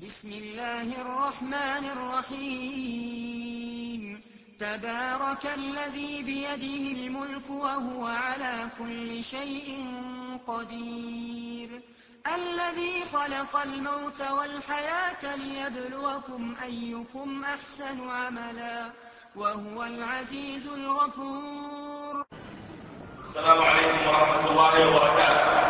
بسم الله الرحمن الرحيم تبارك الذي بيده الملك وهو على كل شيء قدير الذي خلق الموت والحياة ليبلوكم أيكم أحسن عملا وهو العزيز الغفور. السلام عليكم ورحمة الله وبركاته.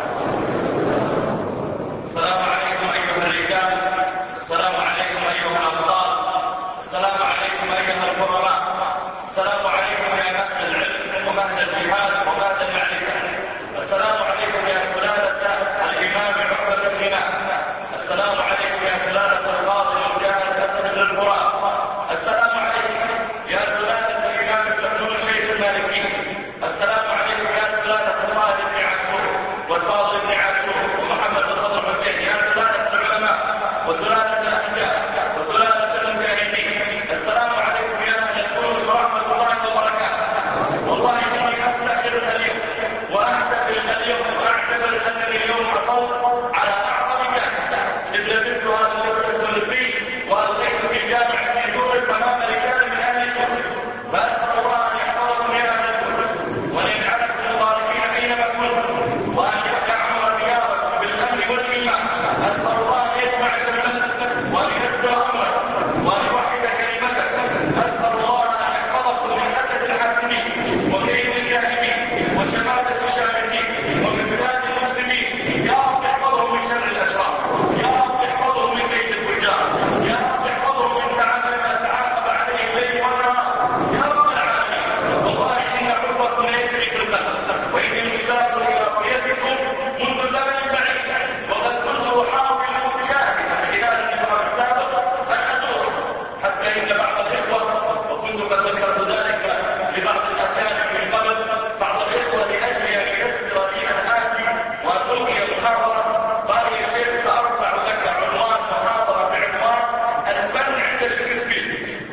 السلام عليكم أيها الرجال، السلام عليكم أيها الأبطال، السلام عليكم أيها الكرماء، السلام عليكم يا مهد العلم ومهد الجهاد ومهد المعرفة، السلام عليكم يا سلالة الإمام عقبة بن نافع، السلام عليكم يا سلالة القاضي المجاهد أسد بن الفرات، السلام عليكم يا سلالة الإمام سعود شيخ المالكي، السلام عليكم يا سلالة الطاهر بن عاشور والفاضل بن عاشور ومحمد الخضر حسين، يا سلالة العلماء وسلالة الأحجار وسلالة المجاهدين، السلام عليكم يا أهل تونس ورحمة الله وبركاته. والله إني أفتخر اليوم وأحتفل اليوم وأعتبر أنني اليوم حصلت على أعظم جائزة إذ لبست هذا اللبس التونسي وألقيت في جامعة في تونس أمام رجال من أهل تونس، فأسأل الله أن يحفظكم يا أهل تونس وأن يجعلكم مباركين أينما كنتم وأن يعمر دياركم بالأمن والإيمان. أسأل الله أن يجمع شملكم وأن ييسر أمركم وأن يوحد كلمتكم. أسأل الله أن يحفظكم من أسد الحاسدين وكيد الكاذبين وشماتة الشامتين ومفساد المفسدين. يا رب احفظهم من شر الأشرار، يا رب احفظهم من كيد الفجار، يا رب احفظهم من ما تعاقب عليه الليل والنهار يا رب العالمين. والله إن حبكم يجري في القلب وإني مشتاق إلى رؤيتكم منذ زمن بعيد، وقد كنت أحاول جاهدا خلال الأسبوع السابق أن أزوركم، حتى إن بعض الإخوة وكنت قد ذكرت ذلك لبعض الأكارم من قبل، بعض الإخوة لأجل أن ييسر لي أن آتي وأن ألقي محاضرة قال يا شيخ سأرفع لك عنوان محاضرة بعنوان الفن عند شكسبير.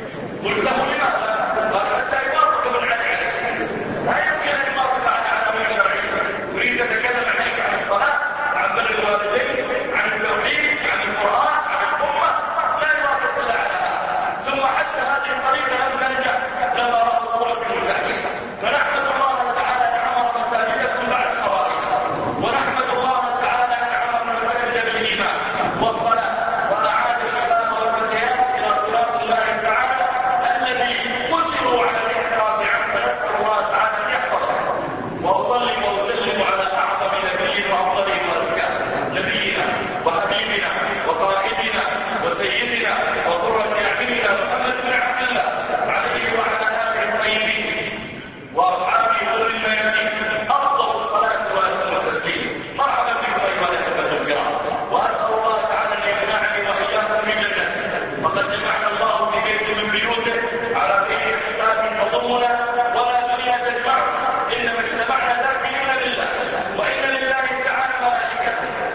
قلت له لماذا؟ قال حتى يوافق ابن علي عليه. لا يمكن أن يوافق على عناوين شرعية. أريد تتكلم عن ايش؟ عن الصلاة، عن بر الوالدين، عن التوحيد، عن القرآن، عن الأمة. لا يوافق إلا على هذا. ثم حتى هذه الطريقة لم تنجح لما رأوا صورة المتعلم. فنحمد الله تعالى أن عمر مساجدكم بعد خوارجها، ونحمد الله تعالى أن عمر المساجد بالإيمان والصلاة وأعاد الشباب والفتيات إلى صراط الله تعالى الذي قسروا على الانحراف عنه. فنسأل الله تعالى أن يحفظهم. وأصلي وأسلم على أعظم نبي وأفضلهم وأزكاه نبينا وحبيبنا وقائدنا وسيدنا وقرة أعيننا محمد بن عبد الله عليه وعلى آله الطيبين وأصحابه غر الميامين أفضل الصلاة وأتم التسليم. مرحبا بكم أيها الأحبة الكرام، وأسأل الله تعالى أن يجمعني وإياكم في جنته. فقد جمعنا الله في بيت من بيوته على غير حساب تضمنا ولا دنيا تجمعنا، إنما اجتمعنا ذاكرين لله، وإن لله تعالى ملائكة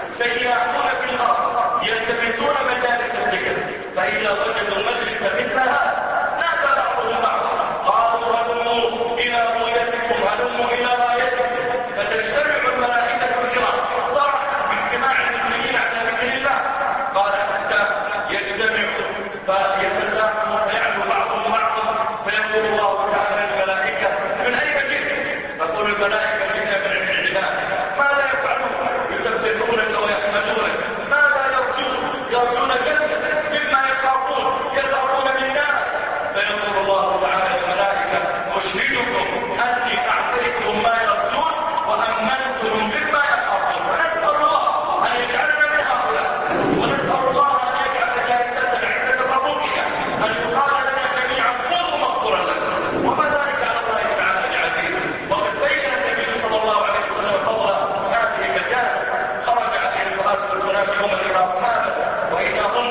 سياحون في الأرض يلتمسون مجالس الذكر، فإذا وجدوا مجلس مثل هذا نادى بعضهم بعضا قالوا هلموا إلى رؤيتكم، هلموا إلى رايتكم، فتجتمع الملائكة الكرام فرحا باجتماع المؤمنين على ذكر الله. قال حتى يجتمعوا فيتزاحموا فيعلو بعضهم بعضا، فيقول الله تعالى للملائكة من أين جئتم؟ تقول الملائكة جئنا من عند عبادك. ماذا يفعلون؟ يسبحونك ويحمدونك. ماذا يرجون؟ يرجون جنتك. مما يخافون من نار. فيقول الله تعالى للملائكة أشهدكم أني أعطيتهم ما يرجون وأمنتهم مما يخافون. فنسأل الله أن يجعلنا من هؤلاء، ونسأل الله أن يجعل جائزتنا عند تطبقها أن يقال لنا جميعا قوموا مغفورا لكم، وما ذلك على الله تعالى بعزيز. وقد بين النبي صلى الله عليه وسلم فضل هذه المجالس. خرج عليه الصلاة والسلام يوما إلى أصحابه وإذا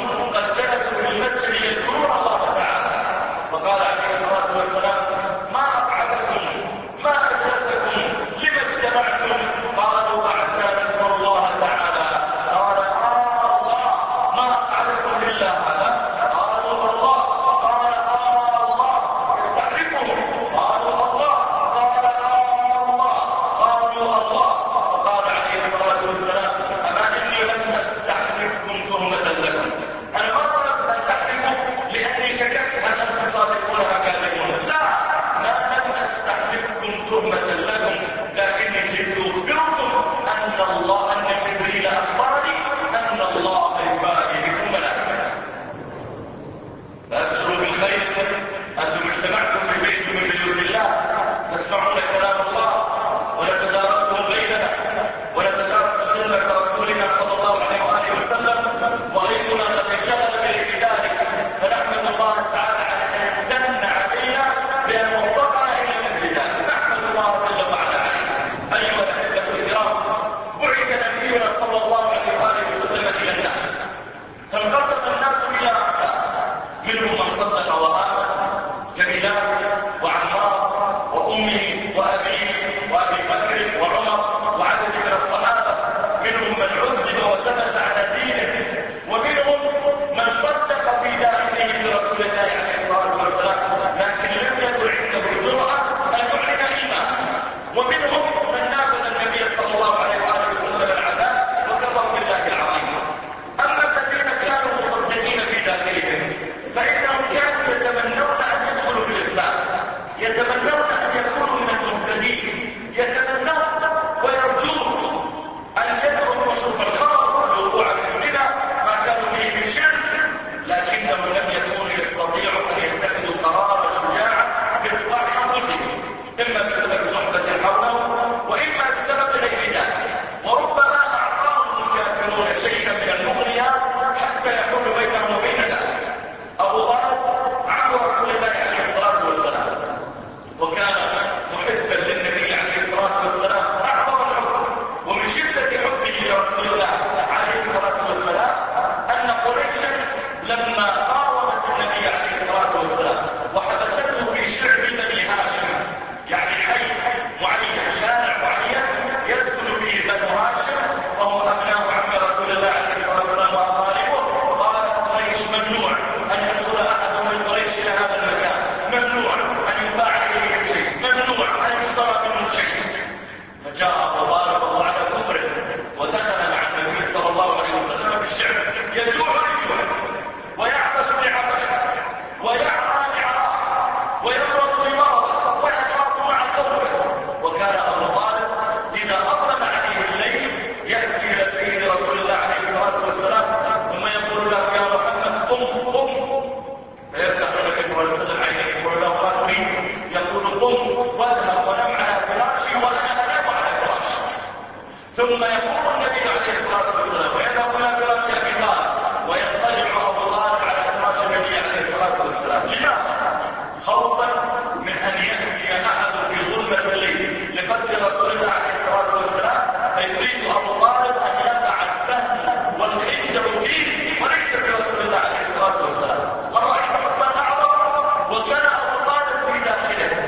والسلام أن قريشا لما قاومت النبي عليه الصلاة والسلام وحبسته في شعب بني هاشم، يعني حي معين، شارع معين يسكن فيه بنو هاشم وهم أبناء عم رسول الله عليه الصلاة والسلام وأقاربه، قالت قريش ممنوع أن يدخل أحد من قريش إلى هذا المكان، ممنوع أن يباع إليه شيء، ممنوع أن يشترى منه شيء. فجاء أبو طالب وهو على كفره ودخل مع النبي صلى الله عليه وسلم في الشعب، يجوع لجوعه ويعطش لعطشه ويعرى لعراه ويمرض لمرضه ويخاف مع خوفه. وكان أبو طالب إذا أظلم عليه الليل يأتي إلى سيد رسول الله عليه الصلاة والسلام ثم يقول له يا محمد قم قم، فيفتح النبي صلى الله عليه وسلم عينيه يقول له ما تريد؟ يقول قم واذهب ونم على فراشي وأنا أنام على فراشي. ثم يقوم النبي عليه الصلاة والسلام ويذهب إلى فراش أبي طالب ويضطجع أبو طالب على فراش النبي عليه الصلاة والسلام. لماذا؟ خوفا من أن يأتي أحد في ظلمة الليل لقتل رسول الله عليه الصلاة والسلام فيريد أبو طالب أن يقع السهم والخنجر فيه وليس في رسول الله عليه الصلاة والسلام. والله حبا أعظم. وكان أبو طالب في داخله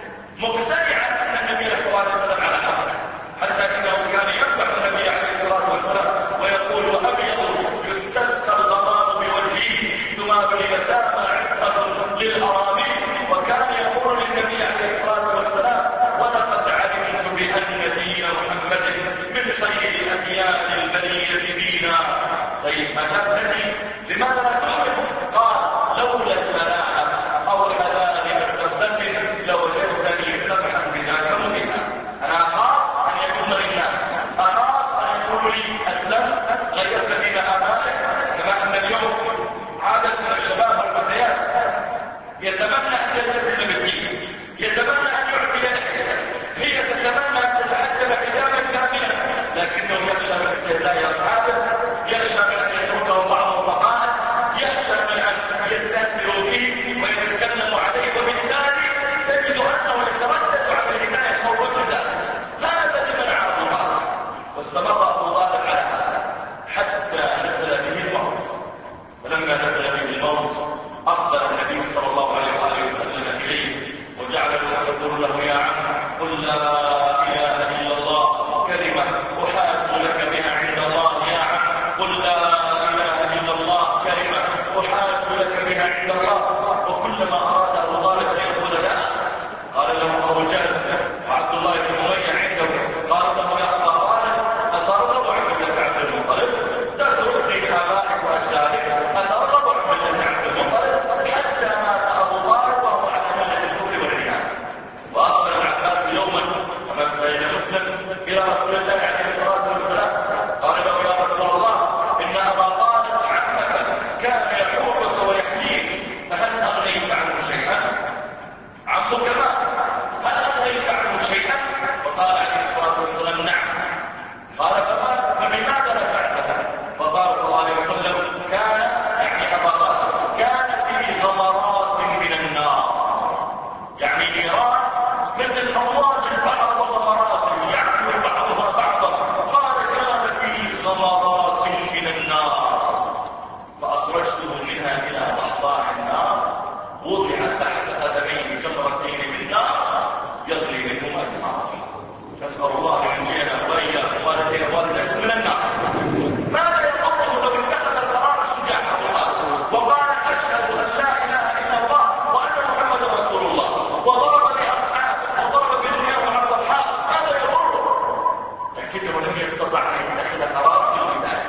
مقتنعا أن النبي صلى الله عليه وسلم على حق، حتى إنه كان يمدح النبي عليه الصلاة والسلام ويقول أبيض يستسقى الغمام بوجهه ثمار اليتامى عصمة للأرامل. وكان يقول للنبي عليه الصلاة والسلام ولقد علمت بأن دين محمد من خير أديان البرية دينا. طيب ما تبتدي؟ لماذا لا تؤمن؟ قال لولا المناعة أو حلال مسبة لوجدتني سبحا بذاك مبينا. أنا أخاف أن يكون الناس، أخاف أن يقولوا لي أسلمت غيرت دين آبائك، كما أن اليوم عدد من الشباب والفتيات يتمنى أن يلتزم بالدين، يتمنى أن يعفي لحيته، هي تتمنى أن تتحجب حجابا كاملا، لكنه يخشى من استهزاء أصحابه، يخشى من أن يتركه بعض رفقائه، يخشى من أن يستهزئوا به ويتكلم عليه، وبالتالي تجد أنه يتردد عن الهداية خوفا من ذلك. هذا لمن عرض بعض. واستمر أبو طالب على هذا حتى نزل به الموت. فلما نزل به الموت أقبل النبي صلى الله عليه وآله وسلم إليه وجعل له يقول له يا عم قل لا إله إلا الله كلمة أحاج لك بها عند الله. يا عم قل لا إله إلا الله كلمة أحاج لك بها عند الله. وكلما أراد أبو طالب أن يقول لا قال له أبو جهل وعبد الله بن أمية عنده قال له يا أبا طالب أترغب عن ملة عبد المطلب؟ تترك دين آبائك وأجدادك؟ أترغب عن ملة عبد المطلب؟ حتى مات أبو طالب وهو على ملة الكفر والعناد. وأقبل العباس يوما أمام سيد مسلم إلى رسول الله عليه الصلاة والسلام قال له يا رسول الله إن أبا طالب عمك كان يحوبك ويحميك فهل أغنيت عنه شيئا؟ عمك مات هل أغنيت عنه شيئا؟ وقال عليه الصلاة والسلام نعم. قال فبماذا نفعته؟ فقال صلى الله عليه وسلم كان يعني أبا طالب كان فيه غمرات من النار، يعني نيران مثل أمواج البحر وغمرات يعمل بعضها بعضا. قال كان فيه غمرات من النار فأخرجته منها إلى ضحضاح النار وضع تحت قدميه جمرتين من نار يغلي منهما دماغه. نسأل الله أن ينجينا وإياكم والديكم من النار. ماذا يقوله لو اتخذ القرار الشجاع وقال أشهد أن لا إله إلا الله وأن محمد رسول الله وضرب بأصحابه وضرب بدنياه عرض الحق؟ هذا يضره، لكنه لم يستطع أن يتخذ قرارا بالهداية.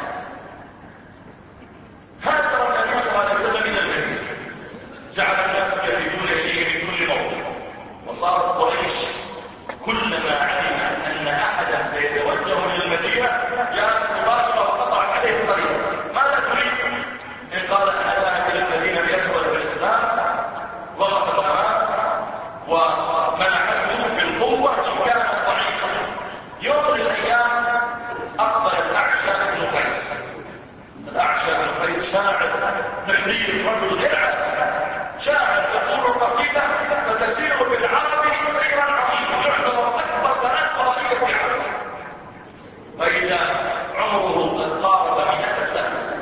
هاجر النبي صلى الله عليه وسلم إلى المدينة، جعل الناس يردون إليه من كل موضع، وصارت قريش كلما علم أن أحدا سيتوجه إلى المدينة جاءت مباشرة وقطعت عليه الطريق. ماذا تريد؟ إن قال أنا ذاهب إلى المدينة ليدخل بالإسلام وقفت أمامه ومنعته بالقوة إن كان ضعيفا. يوم من الأيام أقبل الأعشى بن قيس. الأعشى بن قيس شاعر نحرير رجل غير عادي، شاعر يقول القصيدة فتسير في العرب سيرا عظيما يعتبر أكبر ثلاث قرائية في عصره. فإذا عمره قد قارب 100 سنة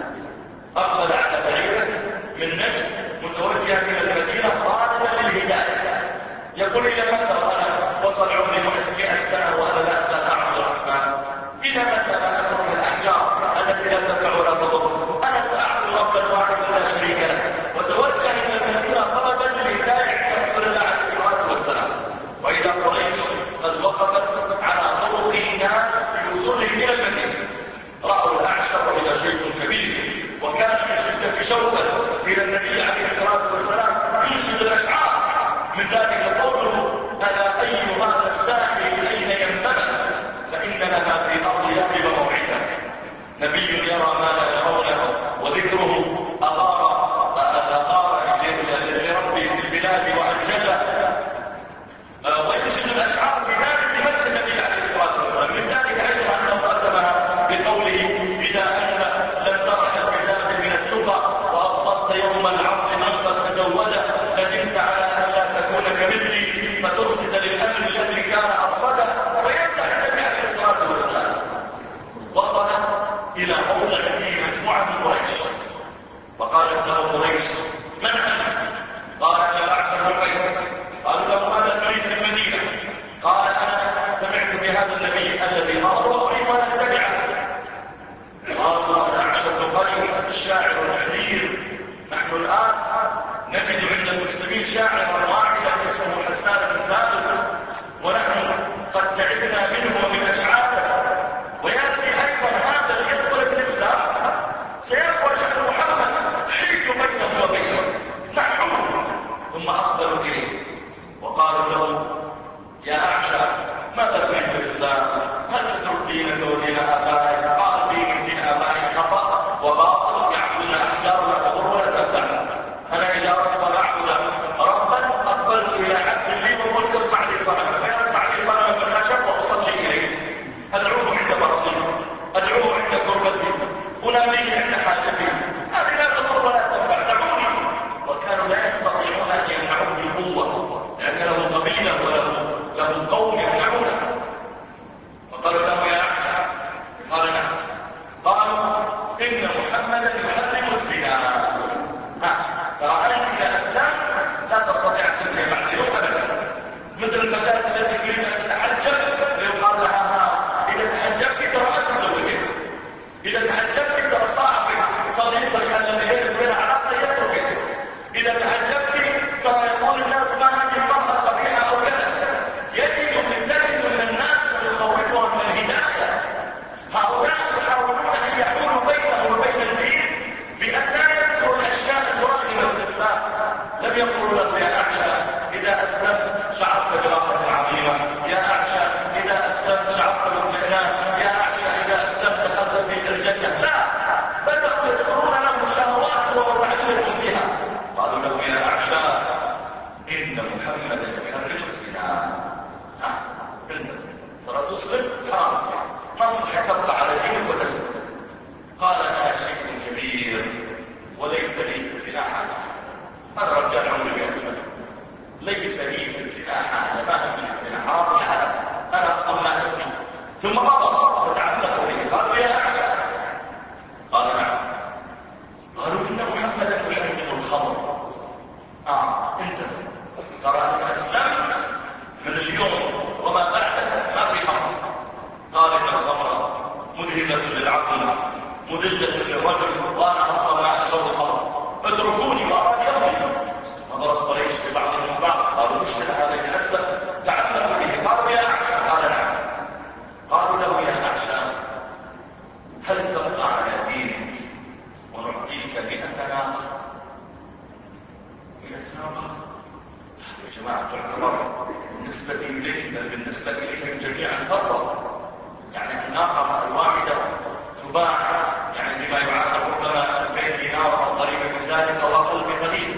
أقبل على بعيره من نجد متوجها إلى المدينة طالبا للهداية، يقول إلى متى وأنا وصل عمري 100 سنة وأنا لا أزال أعبد الأصنام؟ إلى متى ما أترك الأحجار التي لا تنفع ولا تضر؟ أنا سأعبد ربا واحدا لا شريك له. وتوجه إلى المدينة طلبا للهداية عند رسول الله عليه الصلاة والسلام. وإذا قريش قد وقفت على طرق الناس في وصولهم إلى المدينة، رأوا الأعشى وإلى شيء كبير، وكان من شدة شوقه إلى النبي عليه الصلاة والسلام ينشد الأشعار، من ذلك قوله: ألا أي هذا الساحر أين ينبت، فإن لها في الأرض يثرب موعدا. نبي يرى ما لا يرونه، وذكره أغار لربي في البلاد وأنجله، وينشد الأشعار في ذلك في مدح النبي عليه الصلاة والسلام. من ذلك أيضا أنه ختمها بقوله: إذا أنت لم ترح بزاد من التقى وأبصرت يوم العرض من قد تزود، ندمت على أن لا تكون كمثلي فترصد للأمر الذي كان أرصده. ويمدح النبي عليه الصلاة والسلام. وصل إلى موضع فيه مجموعة من قريش، وقالت له قريش: من أنت؟ قال: أنا الأعشى بن قيس. قالوا له: ماذا تريد في المدينة؟ قال: أنا سمعت بهذا النبي الذي نظر وأريد أن أتبعه. قالوا: الأعشى بن قيس الشاعر الحرير، نحن الآن نجد عند المسلمين شاعرا واحدا اسمه حسان بن ثابت، ونحن قد تعبنا منه ومن أشعاره، ويأتي أيضا هذا ليدخل في الإسلام، سيقوى شأن محمد، حيل بينه وبينه، نحوه. ثم أقبلوا إليه وقالوا له: يا أعشى، ماذا تريد بالإسلام؟ هل تترك دينك ودين آبائك؟ قال: دين آبائي خطأ وباطل، يعبدون أحجار لا تضر ولا تنفع. أنا إذا أردت أن أعبد ربا أقبلت إلى عبد لي وقلت: اصنع لي صنما، فيصنع لي صنما من خشب وأصلي إليه، أدعوه عند مرضي، أدعوه عند كربتي، أناديه عند حاجتي، هذه لا تضر ولا تنفع، دعوني. وكانوا لا يستطيعون أن يمنعوه بالقوة، لأن له قبيلة وله قوم يمنعونه. فقالوا له: يا أعشى. قال: نعم. قالوا: إن محمدا يحرم الزنا. ترى أنت إذا أسلمت لا تستطيع أن تزني بعد يوم أبدا، مثل الفتاة التي تريد أن تتحجب فيقال لها: إذا تحجبت ترى ما تتزوجين، إذا تحجبت ترى صديقك الذي بينك وبينه علاقة يتركك، إذا تحجبت ترى يقول الناس: ما هذه المرأة القبيحة أو كذا. تجد من الناس من يخوفهم من الهداية. هؤلاء يحاولون أن يحولوا بينه وبين الدين بأن لا يذكروا الأشياء المراغمة في الإسلام. لم يقولوا له: يا أعشى، إذا أسلمت شعرت براحة عظيمة، يا أعشى إذا أسلمت شعرت باطمئنان، يا أعشى إذا أسلمت دخلت في الجنة. لا، بدأوا يذكرون له شهوات ومتعلق بها. قالوا له: يا أعشى، إن محمدا يحرم الزنا. انت ترى تسلم خلاص، ننصحك تبقى على دينك وتسلم. قال: أنا شيء كبير وليس لي في الزنا حاجة. أنا رجال عمري 100 سنة، ليس لي في الزنا حاجة، ما هم من الزنا، حرام يعلم، أنا أصلا ما أسمي. ثم مضى فتعلقوا به. قالوا: يا أعشى. قال: نعم. قالوا: إن محمدا يحرم الخمر. انت ترى أن أسلمت من اليوم وما بعده ما في خمر. قال: إن الخمر مذهبة للعقل مذلة للرجل، وأنا أصلا ما أشرب الخمر، اتركوني. وأراد يمضي. نظرت قريش ببعضهم من بعض، قالوا: مشكلة هذا إن أسلم، تعلقوا به. قالوا: يا أعشى. قال: نعم. قالوا له: يا أعشى، هل تبقى على دينك ونعطيك 100 ناقة؟ 100 ناقة؟ هذا يا جماعة تعتبر بالنسبة إليه، بل بالنسبة إليهم جميعا ثروة. يعني الناقة الواحدة تباع يعني بما يعادل ربما 2000 دينار أو قريبا من ذلك أو أقل بقليل،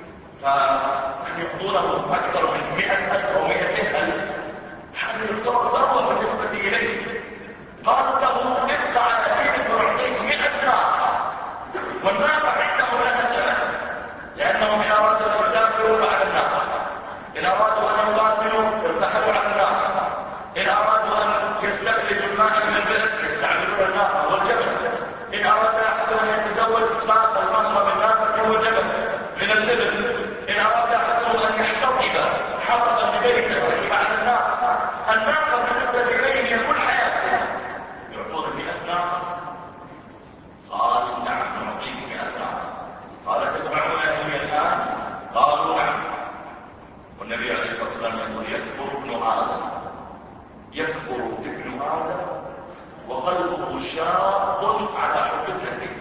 فيعطونه أكثر من 100,000 أو 200,000. هذه تعتبر ثروة بالنسبة إليه. قالوا له: ابقى على دينك ونعطيك 100 ناقة. والناقة عندهم لها ثمن، لأنهم إن أرادوا أن يسافروا على الناقة، إن أرادوا أن يقاتلوا ارتحلوا على الناقة، إن أرادوا أن يستخرجوا الماء من البئر يستعملون الناقة والجبل، إن أراد أحد أن يتزوج ساق المهر من ناقة وجبل من الإبل. إن أراد أحدهم أن يحتطب حطبا لبيته ركب على الناقة بالنسبة إليهم هي كل حياته. يعطون 100 ناقة؟ قال نعم نعطيك 100 ناقة. قال تجمعون لي الآن؟ قالوا نعم. والنبي عليه الصلاة والسلام يقول يكبر ابن آدم وقلبه شاب على حب اثنتين: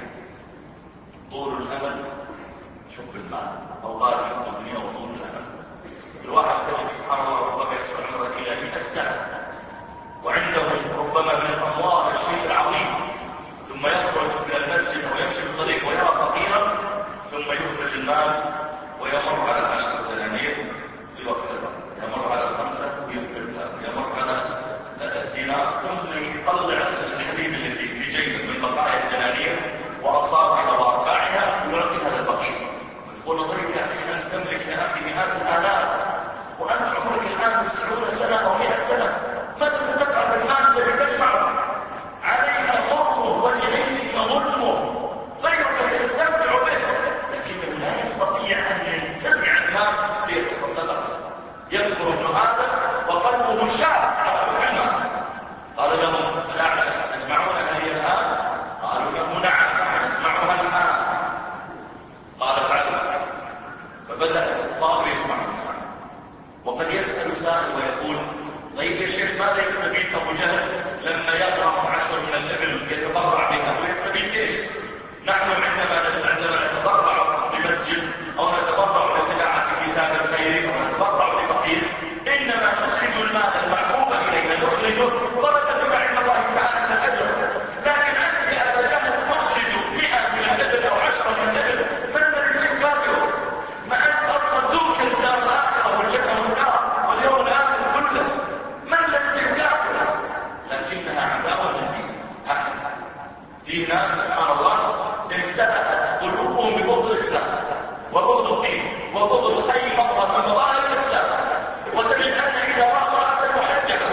طول الأمل، حب المال، أو قال حب الدنيا وطول الأمل. الواحد تجد سبحان الله ربما يصل عمره إلى 100 سنة وعنده ربما من الأموال الشيء العظيم، ثم يخرج من المسجد ويمشي في الطريق ويرى فقيرا، ثم يخرج المال ويمر على 10 دنانير ويوفرها، يمر على 5 ويقبلها، يمر على الدينار، ثم يطلع الحليب اللي في جيبه من بقايا الدنانير وأصابها وأرباعها ويعطي هذا الفقير. تقول طيب يا أخي أنت تملك يا أخي مئات الآلاف وأنت عمرك الآن 90 سنة أو 100 سنة، ماذا ستفعل بالمال الذي تجمعه؟ عليك غرمه ولغيرك غرمه، غيرك سيستمتع به لكنه لا يستطيع أن ينتزع المال ليتصدق. يكبر ابن آدم وقلبه شاب على حب المال. قال لهم الأعشى تجمعونها لي الآن؟ قالوا له نعم نجمعها الآن. قال فعلوا. فبدأ الكفار يجمعونها. وقد يسأل سائل ويقول طيب يا شيخ ماذا يستفيد أبو جهل لما يغرم 10 من الإبل يتبرع بها ويستفيد ايش؟ نحن عندما نتبرع بمسجد أو نتبرع لطباعة كتاب الخير أو نتبرع لفقير إنما نخرج المال المحبوب إلينا نخرجه ضربة بما عند الله تعالى من الأجر. لكن أنت يا أبا جهل تخرج 100 من الإبل أو 10 من الإبل، من الذي سيكافئه؟ ما أنت أصلا تنكر الدار الآخرة والجنة والنار واليوم الآخر كله، من الذي سيكافئه؟ لكنها عداوة للدين. هكذا في ناس سبحان الله امتلأت قلوبهم ببغض الإسلام وبغض الدين وبغض أي مظهر من مظاهر الإسلام. وتجد أن إذا رأى امرأة محجبة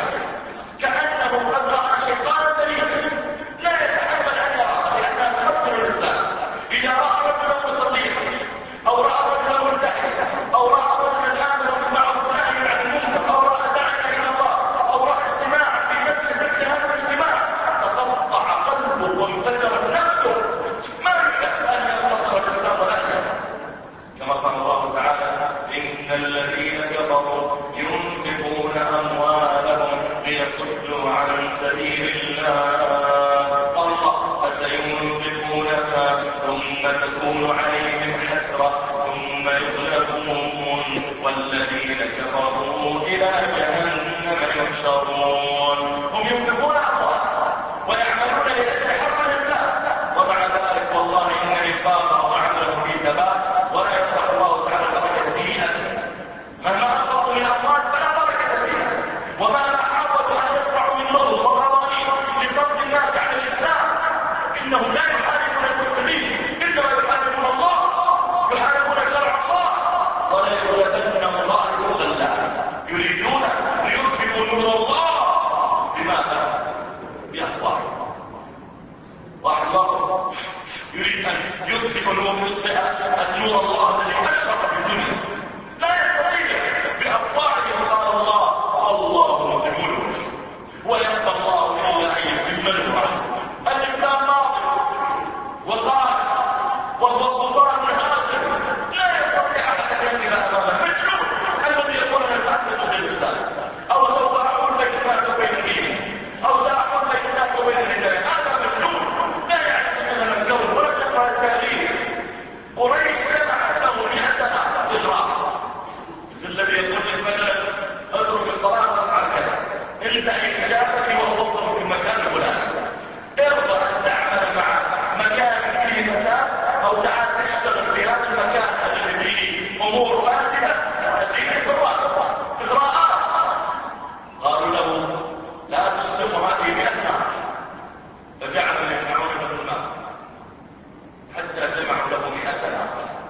كأنه قد رأى شيطانا بريئا لا يتحمل أن يراها لأنها تمثل الإسلام. إذا رأى رجلا مصليا أو رأى رجلا ملتحيا أو رأى رجلا آمنا بالمعروف نهيا عن المنكر أو رأى داعيا إلى الله أو رأى اجتماعا في مسجد مثل هذا الاجتماع تقطع قلبه وانفجرت نفسه، ما يحب أن ينتصر الإسلام وأهله. كما قال الله تعالى إن الذين كفروا ينفقون أموالهم ليصدوا عن سبيل الله قال الله فسينفقونها ثم تكون عليهم حسرة ثم يغلبون والذين كفروا إلى جهنم يحشرون. هم ينفقون أموالهم ويعملون لأجل حرب الإسلام، ومع ذلك والله إن إنفاقهم وعملهم في تباب ولا يطرح الله تعالى البركة فيه أبدا. مهما أنفقوا من أموال فلا بركة فيها، ومهما حاولوا أن يصنعوا من نظم وقوانين لصد الناس عن الإسلام إنهم لا يحاربون المسلمين، إنما يحاربون الله، يحاربون شرع الله. ولا يغلبنهم ظاهر الله يريدون ليطفئوا نور الله. بماذا؟ بأفواههم. واحد واقف يريد أن يطفئ النور الله الذي أشرق في الدنيا، لا يستطيع. بأفواههم قال الله متم نوره ويبقى الله إلا أن يتم نوره. الإسلام باطل وقال وهو الظفار هادم، لا يستطيع أحد أن ينقذ أمامه. مجنون الذي يقول أنا سأعتقد ضد الإسلام أو سوف أحول بين الناس وبين دينهم أو سأحول بين الناس وبين الرجال، هذا مجنون لا يعرف سنن الكون ولا تقرأ التاريخ. قريش جمعت له 100 إغراء، الذي يقول لك مثلا اترك الصلاة وافعل كذا، انزعي حجابك ووظفه في المكان الفلاني، ارضى أن تعمل مع مكان فيه فساد أو تعال تشتغل في هذا المكان الذي فيه أمور فاسدة وأزيدك في الراتب. إغراءات. قالوا له لا تسلم هذه 100 نار، فجعلوا يجمعون له الماء حتى جمعوا له 100 نار،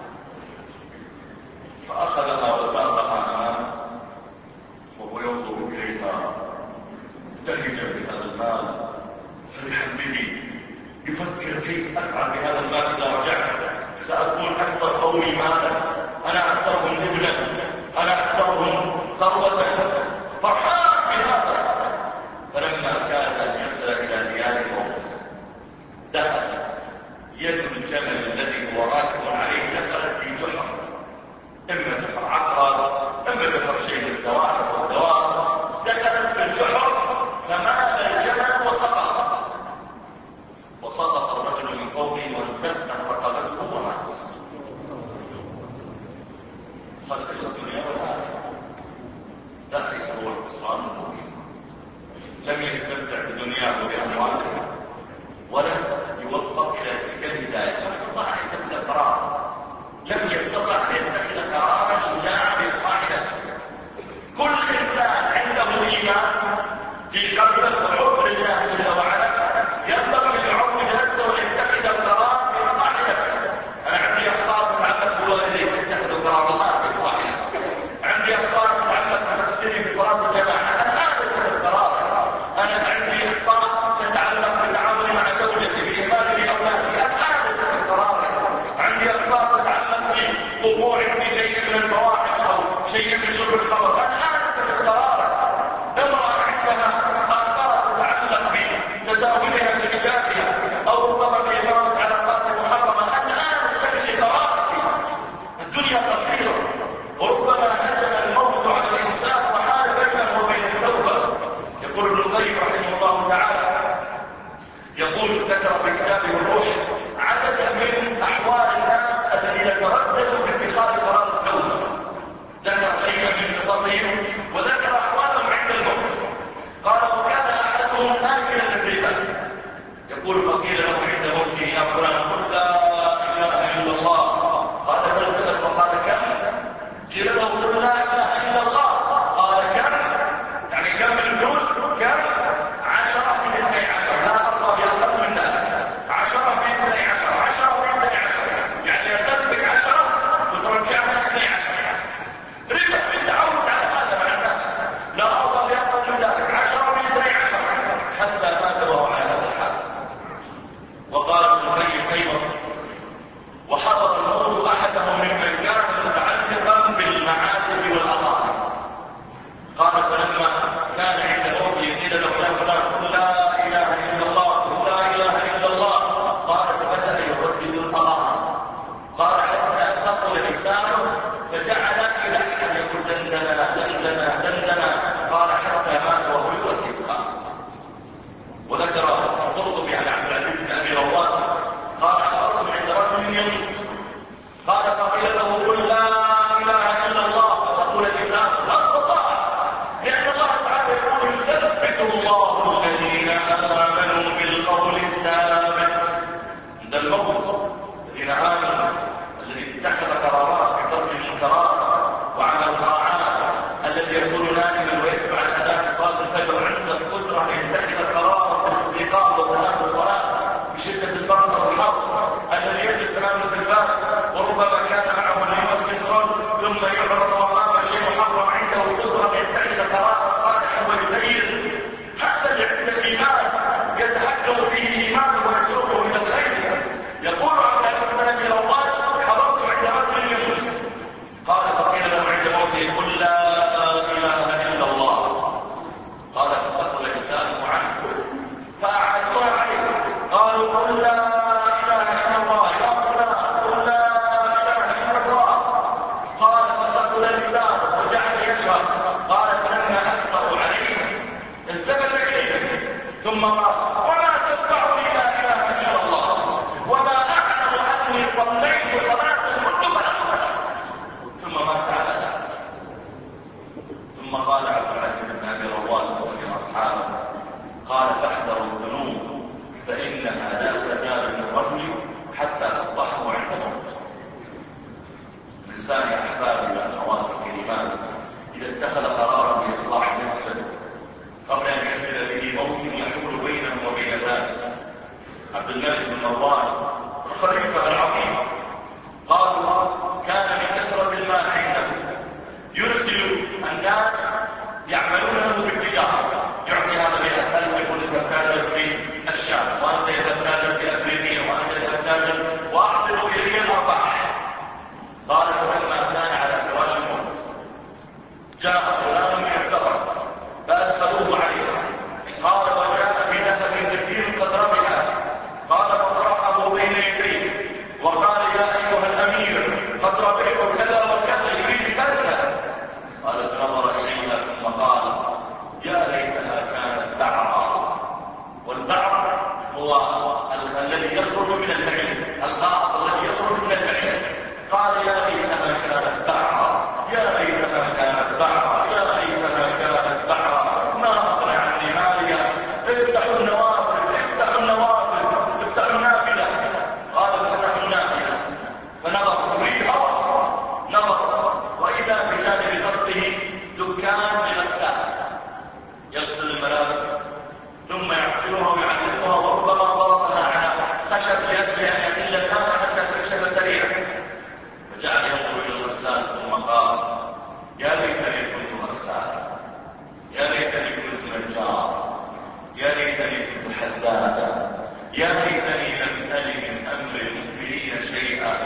فأخذها وساقها أمامه وهو ينظر إليها دهجا بهذا المال فرحا به، يفكر كيف أفعل بهذا المال إذا رجعت أكثرهم إيمانا، أنا أكثرهم ابنا، أنا أكثرهم ثروة، فرحان بهذا. فلما كاد أن يصل إلى ديار الموت دخلت يد الجمل الذي هو راكب عليه، دخلت في جحر، إما جحر عقرب، إما جحر شيء من الزواحف والدواب، دخلت في الجحر فمال الجمل وسقط الرجل من فوقه وانتقت رقبته ومات. خسر الدنيا والآخرة، ذلك هو الخسران المبين. لم يستمتع بدنياه بأمواله ولم يوفق إلى تلك الهداية، ما استطاع أن يتخذ قرارا، لم يستطع أن يتخذ قرارا شجاعا بإصلاح نفسه. كل إنسان عنده إيمان في قلبه وحب لله جل وعلا ينبغي أن يعود نفسه ويتخذ القرار بإصلاح نفسه. أنا عندي أخطاء تتعلق بوالدي، اتخذوا قرار الله بإصلاح نفسه. عندي أخطاء تتعلق بتقصيري في صلاة الجماعة، الآن اتخذ قرارا. أنا عندي أخطاء تتعلق بتعاملي مع زوجتي، بإهمالي لأولادي، الآن اتخذ قرارا. عندي أخطاء تتعلق بوقوع في شيء من الفواحش أو شيء من شرب الخمر، الآن اتخذ قرارا. امرأة عندها أخطاء تتعلق بتساهلها بحجابها أو ربما بإقامة علاقات محرمة، الآن اتخذي قرارك. الدنيا قصيرة وربما هجم الموت على الإنسان وحال بينه وبين التوبة. يقول ابن القيم رحمه الله تعالى، يقول ذكر في كتابه الروح عددا من أحوال الناس الذين يترددوا في اتخاذ قرار التوبة، ذكر شيئا من قصصهم وذكر أحوالهم عند الموت. قال وكان أحدهم آكلا للربا، يقول فقيل له عند موته يا فلان قل لا إله إلا الله، قال فالتفت وقال كم؟ قيل له قل لا إله إلا الله، قال كم؟ يعني كم الفلوس؟ كم؟ 10 ب 12، لا أرضى بأقل من ذلك، 10 ب 12، 10 ب 12، يعني يسلفك 10 وترجعها 12. ربا، بالتعود على هذا مع الناس، لا أرضى بأقل من ذلك، 10 ب 12، حتى مات وهو على هذا الحال. وقال ابن القيم أيضا وحضر الموت أحدهم ممن كان متعلقا بالمعازف والأغاني، قال فلما كان عند موته قيل له يا فلان قل لا إله إلا الله، قل لا إله إلا الله، قال فبدأ يردد الأغاني، قال حتى ثقل لسانه فجعل يلحن يقول دندنا دندنا دندنا، قال حتى مات وهو يرددها. وذكر القرطبي عن عبد العزيز بن أبي رواد قال حضرت عند رجل يموت، قال فقيل له قل لا إله إلا الله، فتقول لسانه ما استطاع، لأن الله تعالى يقول يثبت الله الذين آمنوا بالقول الثابت عند الموت. الذين آمنوا، الذي اتخذ قرارات في ترك المنكرات وعمل الطاعات، الذي يكون نائما ويسمع الأذان صلاة الفجر عنده القدرة أن يتخذ قرارا بالاستيقاظ والذهاب للصلاة بشدة البرد والحر، الذي يجلس أمام التلفاز وربما كان معه الريموت كنترول ثم يعرض أمام شيء محرم، عنده القدرة أن يتخذ قرارا صالحا ويغير. هذا اللي عنده إيمان يتحكم فيه إيمانه ويسوقه إلى الخير. يقول عبد العزيز بن أبي رواد حضرت عند رجل يموت، قال فقيل له عند موته قل لا إله إلا الله، قال فثقل لسانه عنه فأعادوها عليه، قالوا قل لا إله إلا الله يا فلان قل لا إله إلا الله، قال فثقل لسانه وجعل يشهد، قال فلما أكثروا عليه التفت إليه ثم قال وما تنفعني لا إله إلا الله وما أعلم أني صليت صلاة منذ بلغت، ثم مات على ذلك. ثم قال عبد العزيز بن أبي رواد مسلم أصحابه قال فاحذروا الذنوب فإنها لا تزال من الرجل حتى تفضحه عند موته. الإنسان يا أحبابي وأخواتي الكريمات إذا اتخذ قرارا بإصلاح نفسه قبل أن ينزل به موت يحول بينه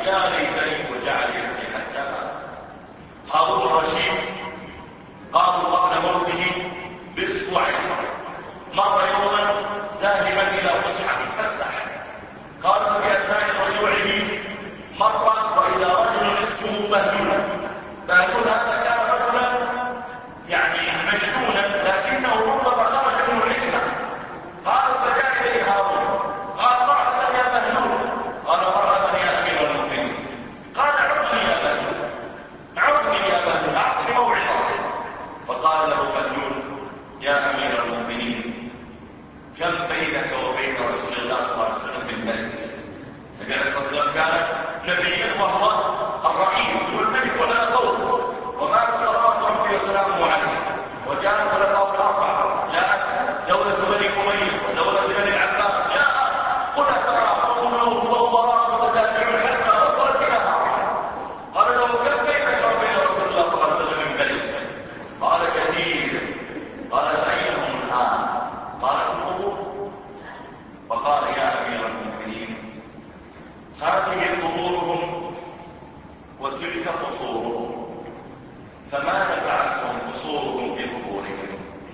يا ليتني، وجعل يبكي حتى مات. هارون الرشيد قالوا قبل موته بأسبوعين مر يوما ذاهبا إلى فسحة يتفسح، قال بأثناء رجوعه مر وإذا رجل اسمه بهلول. بهلول هذا كان رجلا يعني مجنونا، لكنه ربما خرج منه حكمة. قال فجاء إليه هارون قال مرحبا يا بهلول. قال مرحبا يا أمير المؤمنين. قال عذني يا بهلول، عذني يا بهلول، أعطني موعظة. فقال له بهلول يا أمير المؤمنين كم بينك وبين رسول الله صلى الله عليه وسلم من ملك؟ النبي عليه الصلاة والسلام كان نبيا وهو الرئيس والملك ولا قول، ومات صلوات ربي وسلامه عليه، وجاء الخلفاء الأربعة، جاءت دولة بني أمية ودولة بني العباس، جاء خلفاء وملوك وأمراء متتابعون حتى وصلت إلى هارون. قال له كم بينك وبين رسول الله صلى الله عليه وسلم من ملك؟ قال كثير. قال فأين هم الآن؟ قال في القبور. فقال يا أمير المؤمنين هذه قبورهم وتلك قصورهم، فما نفعتهم قصورهم في قبورهم؟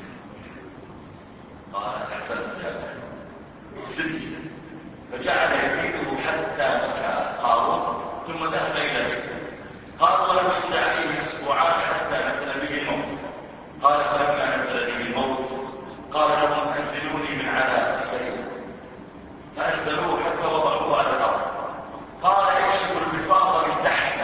قال أحسنت يا بهلول، زدني. فجعل يزيده حتى بكى هارون، ثم ذهب إلى بيته. قال ولم يمض عليه أسبوعان حتى نزل به الموت. قال فلما نزل به الموت قال لهم أنزلوني من على السرير، فأنزلوه حتى وضعوه على الأرض. قال اكشفوا البساط من تحت،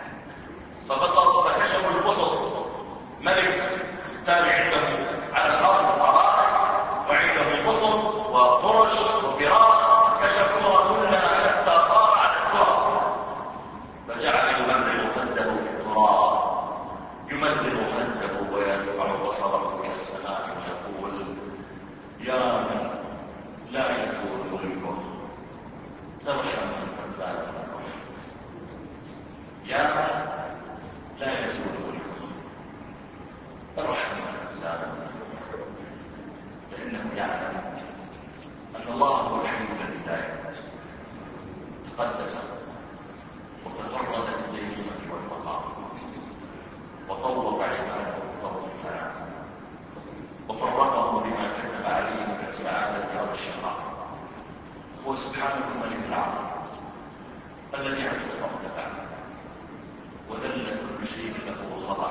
فكشفوا البسط. ملك بالتالي عنده على الأرض أرائك وعنده بسط وفرش وفراق، كشفوها كلها حتى صار على التراب. فجعل يمرر خده في التراب، يمرر خده ويرفع بصره إلى السماء ويقول يا من لا يزول ملكه ارحم من قد زال ملكه، يا من لا يزول ملكه ارحم من قد زال ملكه. لأنه يعلم أن الله هو الحي الذي لا يموت، تقدس وتفرد بالدينونة والبقاء، وطوق عباده بطوق الفناء، وفرقه بما كتب عليه من السعادة أو الشقاء. هو سبحانه الملك العظيم الذي عز وارتفع وذل كل شيء له وخضع.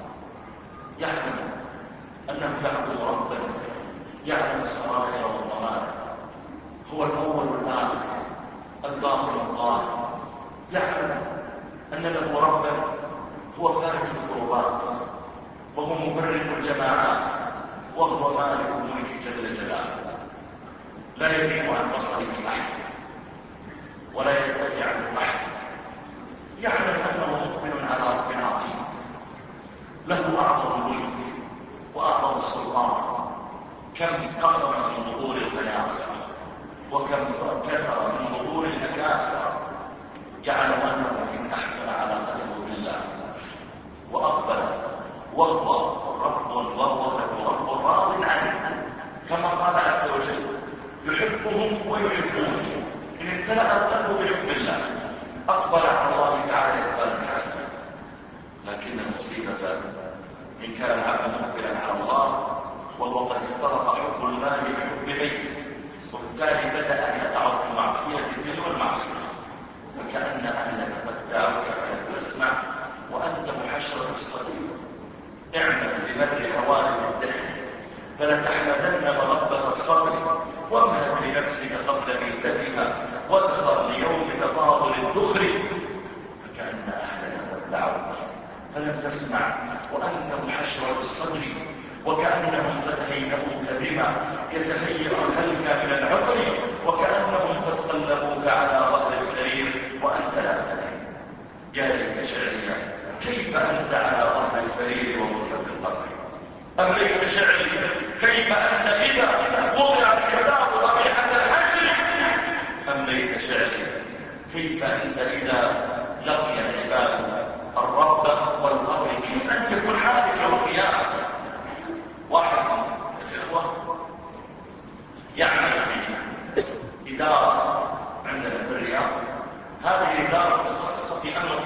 يعلم أنه يعبد ربا يعلم السرائر والضمائر، هو الأول والآخر الباطن الظاهر. يعلم أن له ربا هو فارج الكربات، وهو مفرق الجماعات، وهو مالك الملك جل جلاله. لا يغيب عن بصره أحد ولا يختفي عنه أحد. يعلم أنه مقبل على رب عظيم له أعظم الملك وأعظم السلطان. كم قصر من ظهور القياسر، وكم كسر من ظهور الأكاسر. يعلم أنه إن أحسن علاقته بالله وأقبل وهو رب له رب راض عنه، كما قال عز وجل يحبهم ويحبونه. إن امتلأ القلب بحب الله أقبل على الله تعالى إقبالا حسنا. لكن المصيبة إن كان العبد مقبلا على الله وهو قد اختلط حب الله بحب غيره، وبالتالي بدأ يقع في المعصية تلو المعصية، فكأن أهلك قد دعوك فلم تسمع وأنت محشرة الصديق. اعمل بمر حوادث الدهر فلتحمدن مغبة الصبر، وامهد لنفسك قبل ميتتها، وادخر ليوم تفاضل الدخر. فكأن أهلك قد دعوك فلم تسمع وأنت محشرة الصدر، وكأنهم قد هيئوك بما يتهيأ الهلك من العطر، وكأنهم قد قلبوك على ظهر السرير وأنت لا تدري. يا ليت شعري كيف أنت على ظهر السرير وظلمة القبر. أم ليت شعري كيف أنت إذا وضع الحساب صبيحة الحشر. أم ليت شعري كيف أنت إذا لقي العباد الرب والقبر. كيف أنت يكون حالك يوم القيامة. واحد من الإخوة يعمل في إدارة عندنا في الرياض، هذه دار متخصصة في أمن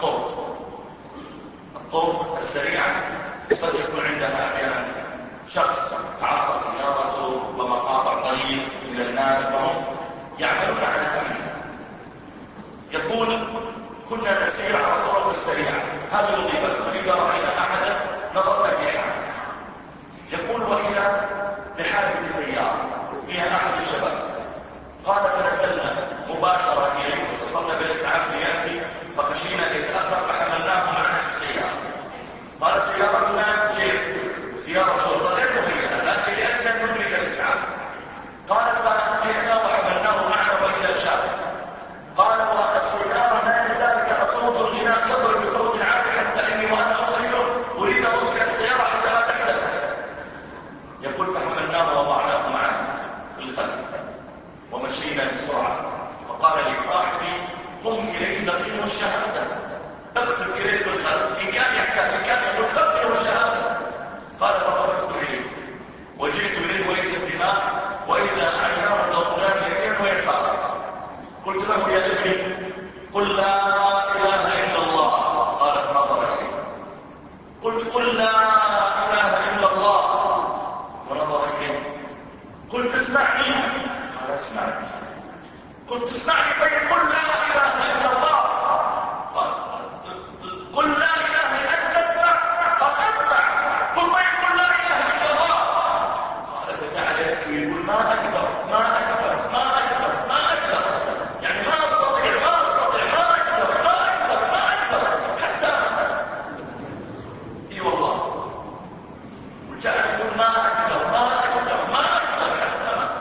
الطرق السريعة. قد يكون عندها أحيانا شخص تعطل سيارته ومقاطع طريق من الناس وهم يعملون على أمنها. يقول كنا نسير على الطرق السريعة، هذه وظيفتنا، إذا رأينا أحدا نظرنا في حاله. يقول وإذا بحادث سيارة فيها أحد الشباب، قال فنزلنا مباشرة إليه واتصلنا بالإسعاف ليأتي، فخشينا أن يتأخر فحملناه معنا في السيارة. قال سيارتنا جيب سيارة شرطة غير مهيئة لكن لأجل أن ندرك الإسعاف. قال فجئنا وحملناه معنا وإذا شاب. قال والسيارة ما نزال كان صوت الغناء يضرب بصوت عالي حتى إني وأنا أخرجه أريد أن أطفئ السيارة حتى لا تحترق. يقول فحملناه ووضعناه معنا في الخلف ومشينا بسرعة. فقال لي صاحبي قم إليه لقنه الشهادة، اقفز إليه في الخلف، إن كان يحتاج إن كان يقول لقنه الشهادة. قال فقفزت إليه وجئت إليه وإذا الدماء وإذا عيناه تطولان يمين ويسار. قلت له يا ابني قل لا إله إلا الله. قال فنظر إليه. قلت قل لا إله إلا الله. فنظر إليه. قلت اسمعني. قال اسمعني. قلت اسمعني طيب قل لا إله إلا الله. قال قل لا إله أنت اسمع. قال اسمع. قل طيب قل لا إله إلا الله. قال فجعل يبكي ويقول ما أقدر ما أقدر ما أقدر ما أقدر، يعني ما أستطيع ما أستطيع ما أقدر ما أقدر ما أقدر حتى مات. إي والله. وجعل يقول ما أقدر ما أقدر ما أقدر حتى مات.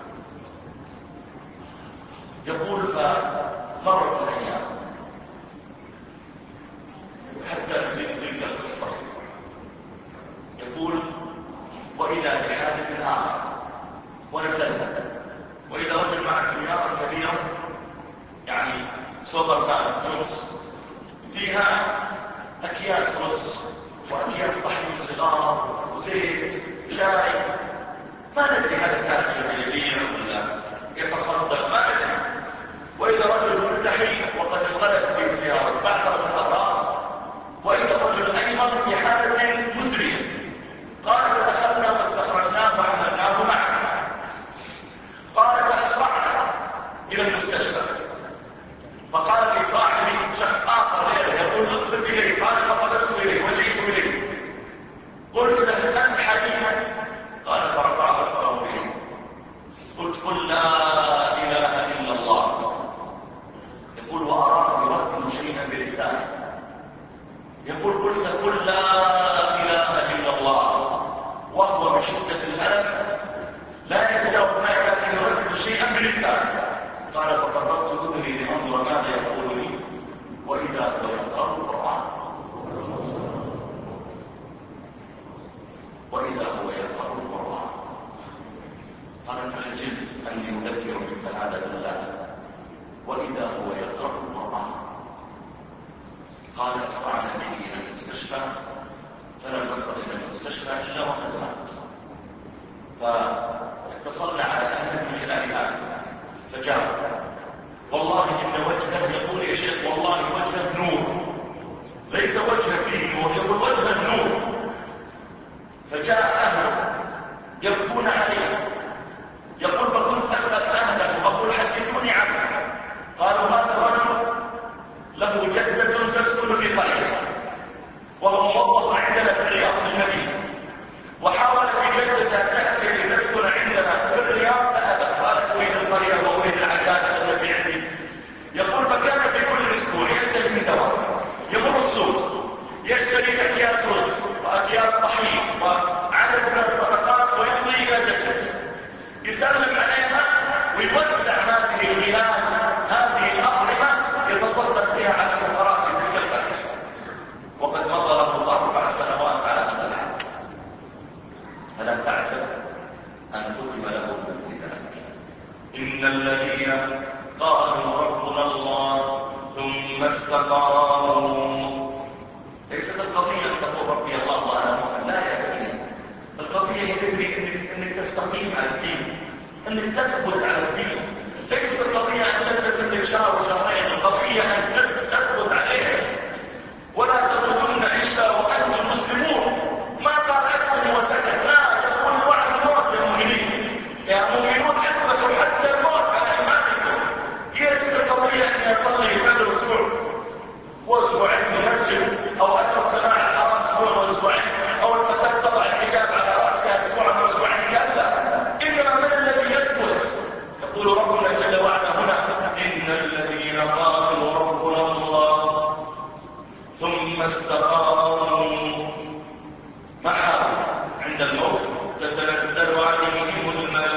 يقول فمرت الأيام حتى نسيت تلك القصة. يقول وإذا بحادث آخر ونزلنا وإذا رجل مع سيارة كبيرة يعني سوبر فان جوز فيها أكياس رز وأكياس طحين صغار وزيت وشاي، ما ندري هذا تاجر يبيع ولا يتصدق ما ندري. وإذا رجل ملتحي وقد انقلب بسيارة بعثرة الأغراض، وإذا رجل أيضا في حالة مزرية. قال فدخلنا واستخرجناه وحملناه معنا. قال فأسرعنا إلى المستشفى. فقال لي صاحبي شخص آخر غيره يقول اقفز إليه. قال فقفزت إليه وجئت إليه. قلت له أنت حليم؟ قال فرفع بصره إليه. قلت قل لا إله إلا الله. يقول وأراه يردد شيئا بلسانه. يقول قلت له قل لا إله إلا الله، وهو من شدة الألم لا يتجاوب معي لكن يردد شيئا بلسانه. قال فقربت أذني لأنظر ماذا يقول لي، وإذا هو يقرأ القرآن. وإذا هو يقرأ القرآن. قال فخجلت أني أذكر مثل هذا بالله. وإذا هو يقرأ القرآن. قال أسرعنا به إلى المستشفى، فلم نصل إلى المستشفى إلا وقد مات. فاتصلنا على أهله من خلال هذا فجاء. والله إن وجهه يقول يا شيخ والله وجهه نور، ليس وجهه فيه نور، يقول وجهه نور. فجاء أهله يبكون عليه. يقول فكنت أسأل أهله أقول حدثوني عنه. قالوا هذا رجل له جدة تسكن في قرية وهو موظف عندنا في الرياض في المدينة، وحاولت جدتها تأتي لتسكن عندنا في الرياض فأبت. قالت أريد القرية وأريد العجائز التي عندي. يقول فكان في كل أسبوع ينتهي من دوام يمر السوق يشتري أكياس رز وأكياس طحين وعدد من الصدقات ويمضي إلى جدته يسلم عليها ويوزع هذه الغلال هذه الأطعمة يتصدق بها على الفقراء في تلك القرية. وقد مضى له 4 سنوات على هذا الحال. فلا تعجب أن ختم له بمثل ذلك. إن الذين قالوا ربنا الله ثم استقاموا. ليست القضية أن تقول ربي الله وأنا مؤمن، لا يا ابني. القضية يا ابني إنك تستقيم على الدين، إنك تثبت على الدين. ليست القضية أن تلتزم لك شهر وشهرين، القضية أسبوع وأسبوعين في المسجد، أو أترك سماع الحرام أسبوع وأسبوعين، أو الفتاة تضع الحجاب على رأسها أسبوعا وأسبوعين. كلا، إنما من الذي يثبت؟ يقول ربنا جل وعلا هنا: إن الذين قالوا ربنا الله ثم استقاموا محوا عند الموت تتنزل عليهم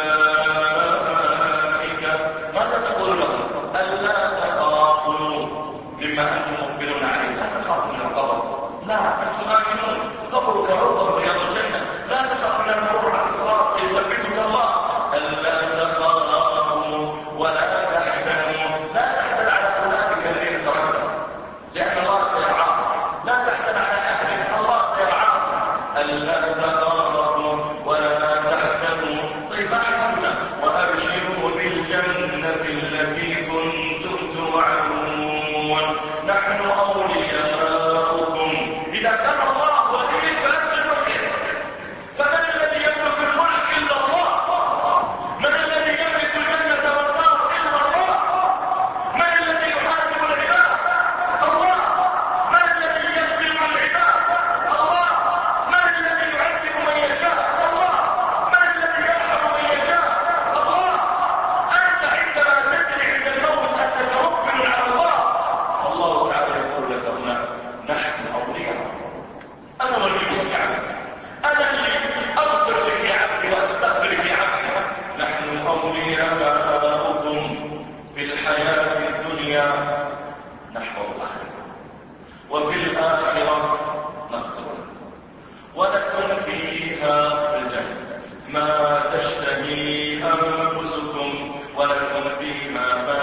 الملائكة. ماذا تقول لهم؟ ألا تخافوا مما أنتم مقبلون عليه. لا تخافوا من القبر، لا، أنتم آمنون، قبرك روضة من رياض الجنة. لا تخاف من المرور على الصراط، سيثبتك الله. ألا تخافوا ولا تحزنوا. لا تحزن على أولادك الذين تركتهم، لأن الله سيرعاهم. لا تحزن على أهلك، الله سيرعاهم. ألا تخافوا ولا تحزنوا. طيب ما حكمنا؟ وأبشروا بالجنة التي كنتم توعدون، نحن أولياؤكم. إذا كان الله وليك فأبشر بالخير. فمن الذي يملك الملك إلا الله؟ من الذي يملك الجنة والنار إلا الله؟ من الذي يحاسب العباد؟ الله. من الذي يغفر العباد؟ الله. من الذي يعذب من يشاء؟ الله. من الذي يرحم من يشاء؟ الله. أنت عندما تدري عند الموت أنك مقبل على الله، الله تعالى يقول لك هنا: نحن أولياؤكم. أنا وليك يا عبدي، أنا اللي أغفر لك يا عبدي وأستغفرك يا عبدي. نحن أولياؤكم في الحياة الدنيا نحفظ أهلكم، وفي الآخرة نغفر لكم، ولكم فيها في الجنة ما تشتهي أنفسكم، ولكم فيها ما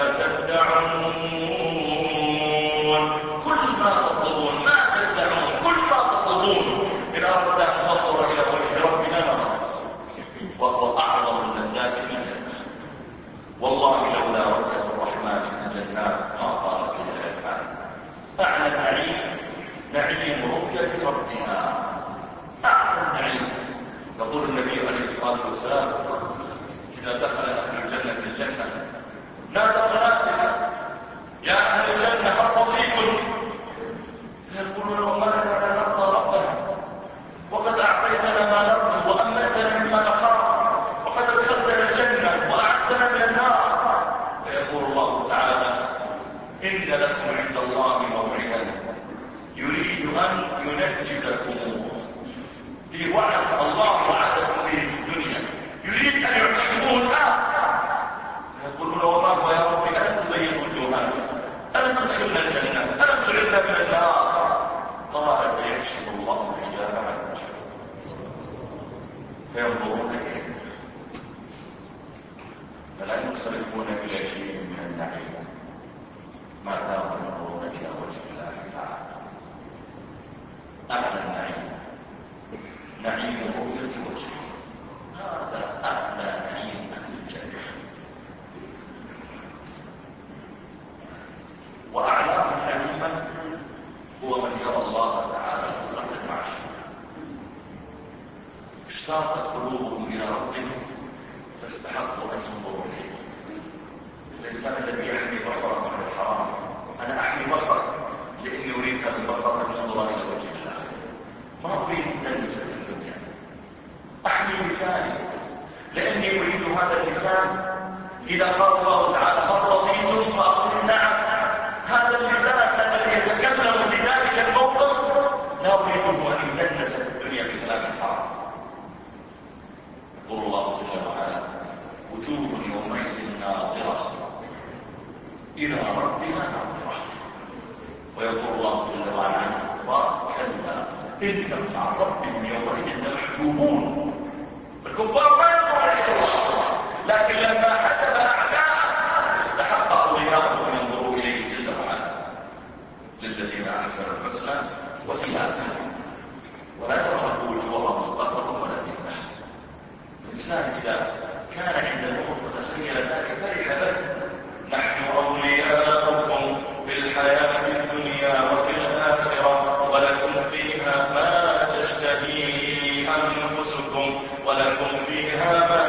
تدعون. كل ما تطلبون، ما تدعون، كل ما تطلبون إن أردت أن تنظر إلى وجه ربنا نظرت، وهو أعظم اللذات في الجنة. والله لولا رؤية الرحمن في الجنات ما قامت لها الأجفان. أعلى النعيم نعيم رؤية ربنا، أعلى النعيم. يقول النبي عليه الصلاة والسلام: إذا دخل أهل الجنة الجنة نادى مناد: يا أهل الجنة هل رضيتم؟ فيقولون: وما لنا لا نرضى ربنا، وقد أعطيتنا ما نرجو وأمنتنا مما نخاف، وقد أدخلتنا الجنة وأعدتنا من النار. فيقول الله تعالى: إن لكم عند الله موعدا يريد أن ينجزكم في وعد الله وعدكم به في الدنيا، يريد أن يعطيكموه الآن. يقولون: وما هو يا رب؟ ألم تبيض وجوهنا؟ ألم تدخلنا الجنة؟ ألم تعذنا من النار؟ قال: فيكشف الله الحجاب عن وجهه فينظرون إليه فلا ينصرفون إلى شيء من النعيم ما داموا ينظرون إلى وجه الله تعالى. أعلى النعيم نعيم رؤية وجهه، هذا أعلى نعيم أهل الجنة. وأعلاهم نعيما هو من يرى الله تعالى بكرة وعشية. اشتاقت قلوبهم إلى ربهم فاستحقوا أن ينظروا إليه. الإنسان الذي يحمي بصره عن الحرام: أنا أحمي بصري لأني أريد هذا البصر أن ينظر إلى وجه الله، ما أريد مدنسة في الدنيا. أحمي لساني لأني أريد هذا اللسان إذا قال الله تعالى: هل رضيتم؟ فأقول نعم. هذا اللسان الذي يتكلم في ذلك الموقف لا أريده أن يدنس في الدنيا بكلام الحرام. يقول الله جل وعلا: وجوه يومئذ ناظرة إلى ربها ناظرة. ويقول الله جل وعلا عن الكفار: كلا إنهم عن ربهم يومئذ لمحجوبون. الكفار ما ينظرون إلى الله، لكن لما حجب أعداءه استحق أولياءهم أن ينظروا إليه جل وعلا. للذين أحسنوا الحسنى وزيادة ولا يرهق وجوههم قتر ولا ذلة. الإنسان إذا كان عند الموت وتخيل ذلك فرح به. نحن أولياؤكم في الحياة الدنيا وفي الآخرة، ولكم فيها ما تشتهي أنفسكم، ولكم فيها ما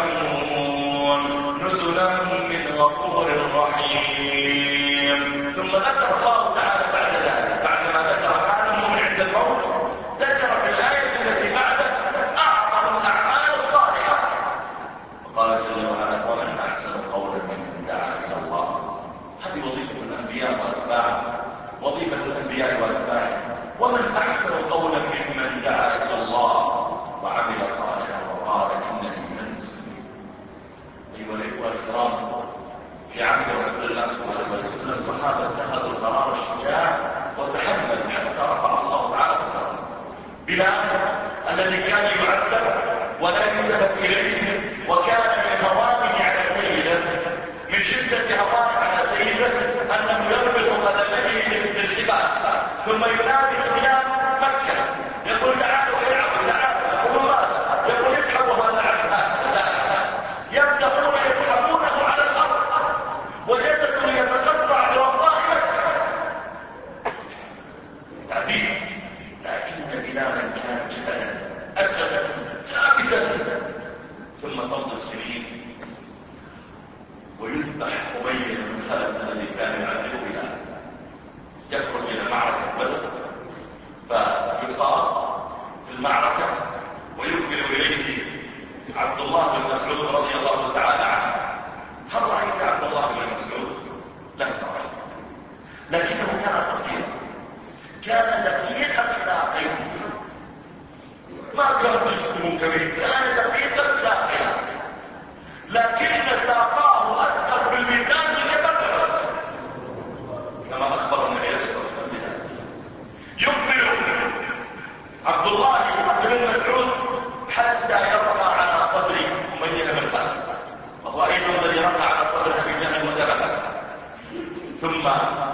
تدعون، نزلا من غفور رحيم. ثم ثم ذكر الله تعالى بعد ذلك بعدما ذكر حال المؤمن عند الموت ذكر في الآية التي بعده أعظم الأعمال الصالحة وقال جل وعلا ومن أحسن قولا ممن دعا إلى الله. هذه وظيفة الأنبياء وأتباعهم، وظيفة الأنبياء وأتباعهم. ومن أحسن قولا ممن دعا إلى الله وعمل صالحا وقال إنني من المسلمين. أيها الإخوة الكرام، في عهد رسول الله صلى الله عليه وسلم صحابة اتخذوا القرار الشجاع وتحملوا حتى رفع الله تعالى قدره. بلال الذي كان يعذب ولا يلتفت إليه وكان من هوانه على سيده، من شدة هوانه على سيده أنه يربط قدميه بالحبال ثم ينادي صبيان مكة يقول تعالوا العبوا تعالوا، يقولون ماذا؟ يقول اسحبوا هذا عن هذا، يبدأون يسحبونه على الأرض وجسده يتقطع بوضاء مكة. تعذيب. لكن بلالا كان جبلا أسدا ثابتا. ثم تمضي السنين ويذبح أمية بن خلف الذي كان يعذب بلال، يخرج إلى معركة بدر فيصاب في المعركة ويقبل إليه عبد الله بن مسعود رضي الله تعالى عنه. هل رأيت عبد الله بن مسعود؟ لم ترى، لكنه كان قصيرا، كان دقيق الساقين، ما كان جسمه كبير، كان دقيق الساقين، لكن ساقاه أثقل في الميزان من جبل أحد كما أخبر النبي عليه الصلاة والسلام بذلك. يقبل عبد الله بن مسعود حتى يرقى على صدر أمية بن خلف، وهو أيضا الذي رقى على صدر أبي جهل وذبحه، ثم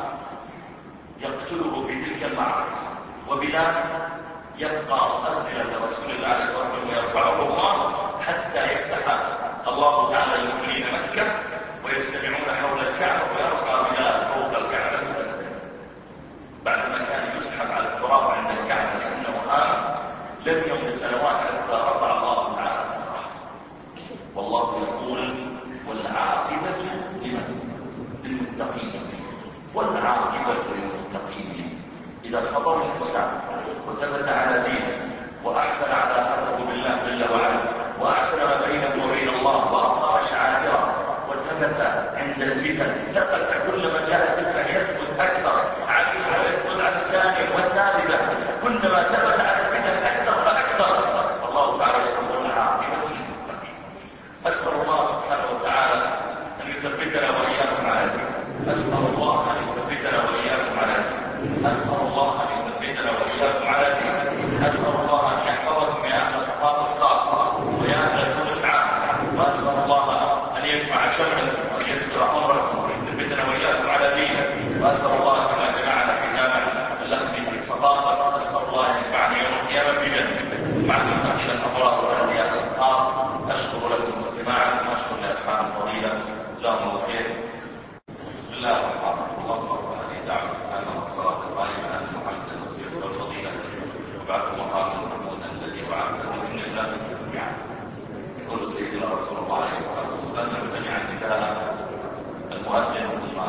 يقتله في تلك المعركة. وبلال يبقى أذكر لرسول الله عليه الصلاة والسلام ويرفعه الله حتى يفتح الله تعالى للمؤمنين مكة ويجتمعون حول الكعبة ويرقى بلال فوق الكعبة مؤذنا بعدما كان يسحب على التراب عند الكعبة لأنه آمن. لم يمض سنوات حتى رفع الله تعالى ذكره. والله يقول والعاقبة للمتقين، والعاقبة للمتقين. إذا صبر الإنسان وثبت على دينه وأحسن علاقته بالله جل وعلا وأحسن ما بينه وبين الله وأقام شعائره وثبت عند الفتن، ثبت كلما جاءت فتنة يثبت أكثر عليها ويثبت على الثانية والثالثة، كلما ثبت على الفتن أكثر فأكثر. الله تعالى يقول العاقبة للمتقين. أسأل الله سبحانه وتعالى أن يثبتنا وإياكم على ذلك. أسأل الله أن يثبتنا وإياكم على ذلك. أسأل الله أن يثبتنا وإياكم على دين. أسأل الله أن يحفظكم يا أهل صفاقس خاصة ويا أهل تونس عامة. وأسأل الله أن يجمع شملكم وييسر أمركم ويثبتنا وإياكم على دينه. وأسأل الله كما جمعنا في جامع الأخمي في صفاقس، أسأل الله أن يجمعنا يوم القيامة في جنة مع المتقين الأبرار وأولياء الأطهار. أشكر لكم استماعكم وأشكر لأصحاب الفضيلة، جزاهم الله خير. بسم الله الرحمن الرحيم. اللهم رب هذه الدعوة التامة والصلاة القائمة على محمد الوسيلة والفضيلة وبعث مقام محمود الذي وعدته إنك لا تخلف الميعاد. يقول سيدنا رسول الله عليه الصلاة والسلام من سمع نداء المؤذن ثم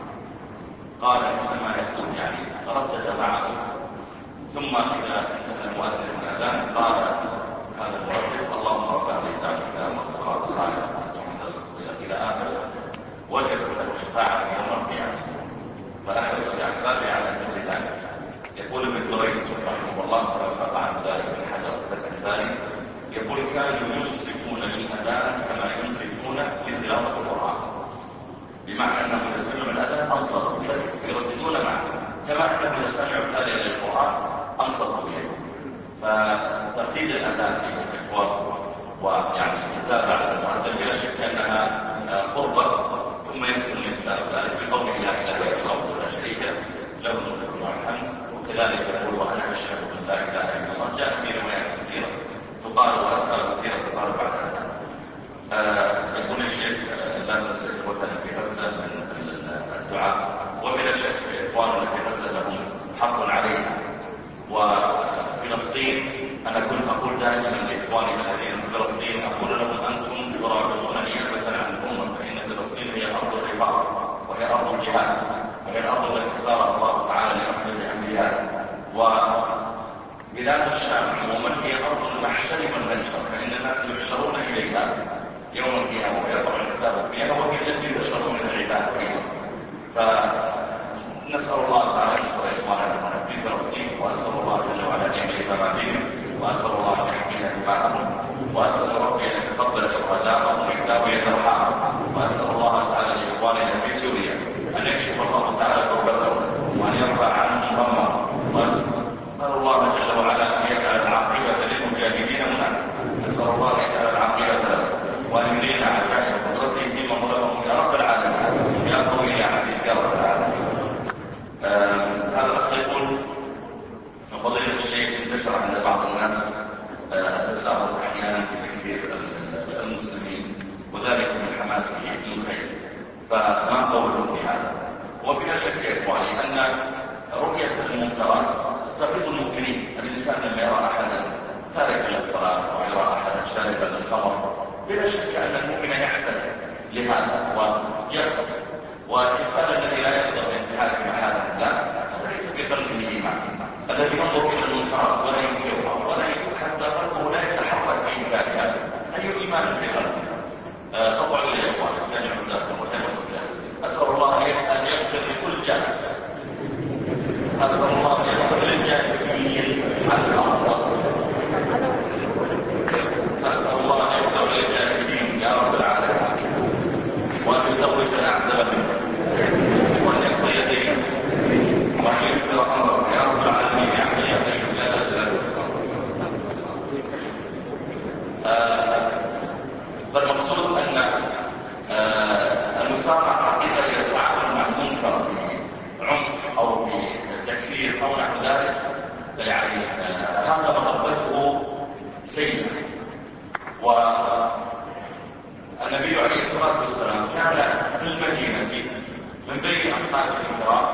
قال مثل ما يقول يعني ردد معه، ثم إذا انتهى المؤذن من أذانه قال هذا المؤذن اللهم رب هذه الدعوة التامة والصلاة القائمة على محمد الوسيلة إلى آخره، وجدت له شفاعة يوم القيامة. فأحرص بأكبر على مثل ذلك. يقول ابن جريج رحمه الله كما سبق عن ذلك من حجر فتح الباري، يقول كانوا ينصفون للأذان كما ينصفون لتلاوة القرآن، بمعنى أنهم إذا سمعوا الأذان أنصتوا يرددون معه، كما أنهم إذا سمعوا الآية للقرآن أنصتوا به. فترتيب الأذان أيها الإخوة ويعني متابعة المؤذن بلا شك أنها قربة، ثم يذكر الإنسان ذلك بقوله لا إله إلا الله ولا شريك له الملك وله الحمد. وكذلك يقول وأنا أشهد أن لا إله إلا الله. جاء في روايات كثيرة تقال وأذكار كثيرة تقال بعد الأذان. يقول الشيخ لا تنسى إخوتنا في غزة من الدعاء، وبلا شك إخواننا في غزة لهم حق علينا. وفلسطين أنا كنت أقول دائما لإخواني الذين في فلسطين أقول لهم أنتم تراقبون نيابة عن الأمة، فإن فلسطين هي أرض الرباط وهي أرض الجهاد وهي الأرض التي اختار الله تعالى لأحمد الأنبياء. وبلاد الشام عموما هي أرض المحشر والمنشر، فإن الناس يحشرون إليها يوم القيامة ويقع الحساب فيها، وهي التي يحشر من العباد أيضا. فنسأل الله تعالى أن ينصر إخواننا في فلسطين، وأسأل الله جل وعلا أن يكشف ما بهم، وأسأل الله أن يحمينا دماءهم، وأسأل ربي أن يتقبل شهداءهم ويداوي جرحاهم، وأسأل الله تعالى لإخواننا في سوريا أن يكشف الله تعالى كربتهم وأن يرفع عنهم غمهم، وأسأل الله جل وعلا أن يجعل العاقبة للمجاهدين هناك. نسأل الله أن يجعل العاقبة لهم وأن يرينا عجائب قدرته فيما ظلمهم يا رب العالمين، يا قوي يا عزيز يا رب العالمين. هذا الأخ يقول: فضيلة الشيخ، انتشر عند بعض الناس التساهل أحيانا في تكفير المسلمين وذلك من حماسه للخير، فما قولهم بهذا؟ وبلا شك يا إخواني أن رؤية المنكرات تغيظ المؤمنين. الإنسان لما يرى أحدا تاركا للصلاة أو يرى أحدا شاربا للخمر، بلا شك أن المؤمن يحزن لهذا ويغضب، والإنسان الذي لا يغضب بانتهاك محارم الله هذا ليس في قلبه إيمان. الذي ينظر إلى المنكرات ولا ينكرها ولا حتى قلبه لا يتحرك في إنكارها أي إيمان في قلبه. أقول يا إخوان استمعوا جزاكم الله خيرا. أسأل الله أن يغفر لكل جالس، أسأل الله أن يغفر للجالسين على الأرض، أسأل الله أن يغفر للجالسين يا رب العالمين، وأن يزوجنا أعزب منه، وأن يقضي يدينا، وأن ييسر أمرنا يا رب العالمين يا حي يا قيوم يا ذا الجلال والإكرام. فالمقصود أن المسامحة إذا يتعامل مع المنكر بعنف أو بتكفير أو نحو ذلك، يعني هذا مغبته سيئة. والنبي عليه الصلاة والسلام كان في المدينة من بين أصحابه الكرام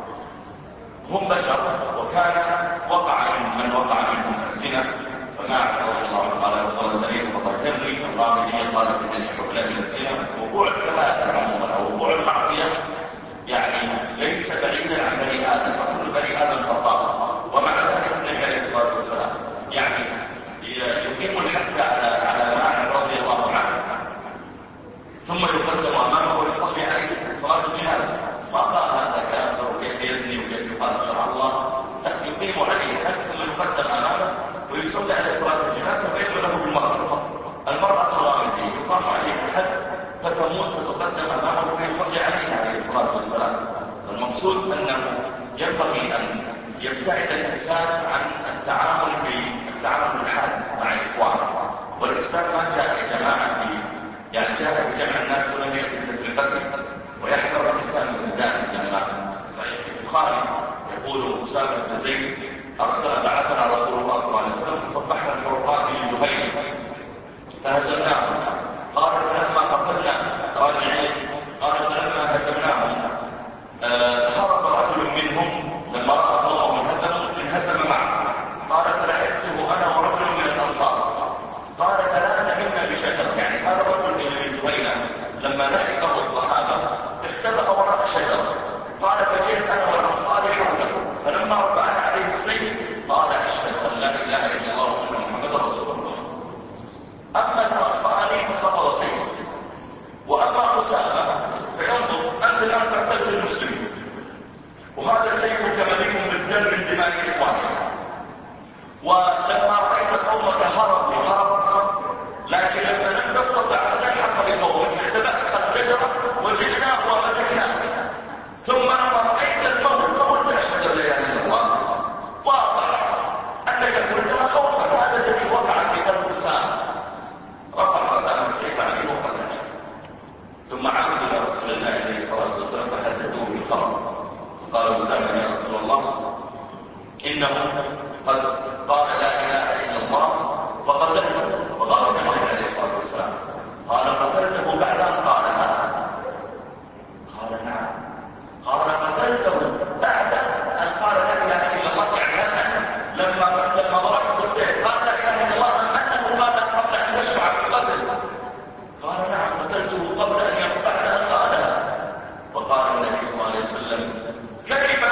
هم بشر، وكان وقع من وقع منهم الزنا، فماعز رضي الله عنه قال يا رسول الله زنيت فطهرني، الغامدية قالت إنني حبلى من الزنا. وقوع الكبائر عموما أو وقوع المعصية يعني ليس بعيدا عن بني آدم، وكل بني آدم خطاء، ومع ذلك النبي عليه الصلاة والسلام يعني يقيم الحد على ماعز رضي الله عنه، ثم يقدم أمامه ويصلي عليه صلاة الجنازة. ما قال هذا كافر وكيف يزني وكيف يخالف شرع الله، لا، يقيم عليه الحد ثم يقدم أمامه ويصلي عليه صلاة الجنازة ويدعو له بالمغفرة. المرأة الغامدية يقام عليه الحد فتموت فتقدم أمامه فيصلي عليه الصلاة والسلام. المقصود أنه ينبغي أن يبتعد الإنسان عن التعامل الحاد مع إخوانه. والإسلام ما جاء يا جماعة يعني جاء بجمع الناس ولم يأتي بتفرقته، ويحذر الإنسان من ذلك. لما صحيح البخاري يقول أسامة بن زيد بعثنا رسول الله صلى الله عليه وسلم فصبحنا الحرقات لجهينة فهزمناهم، قال فلما قتلنا راجعين، قال فلما هزمناهم هرب رجل منهم لما رأى قومه انهزم معه، قال فلحقته أنا ورجل من الأنصار، قال فلان منا بشجرة. يعني هذا الرجل من جهينة لما لحقه الصحابة اختبأ وراء شجرة، قال فجئت أنا والأنصار حوله، فلما رفعنا عليه السيف قال أشهد أن لا إله إلا الله وأن محمدا رسول الله. أما الأنصاري فخطر سيف، وأما أسامة فينظر أنت الآن قتلت المسلمين وهذا سيفك مليء بالدم من دماء إخواننا، ولما رأيت قومك هرب صف، لكن لما لم تستطع أن تلحق بقومك اختبأت خلف شجرة وجئناه ومسكناه، ثم لما رأيت الموت فقلت أشهد أن لا إله إلا الله. واضح أنك قلتها خوفا، هذا الذي وقع في قلب أسامة. رفع أسامة السيف عليه وقتله، ثم عاد إلى رسول الله عليه الصلاة والسلام فحدثوه بالخبر، قال أسامة يا رسول الله إنه قد قال لا إله إلا الله فقتلته، فغضب النبي عليه الصلاة والسلام قال قتلته بعد أن قالها؟ قال نعم. قال قتلته بعد أن قال لا إله إلا الله، يعني لما ضربت بالسيف قال لا إله إلا الله أم أنه قال قبل أن تشرع في القتل؟ قال نعم قتلته قبل بعد أن قالها. فقال النبي صلى الله عليه وسلم كيف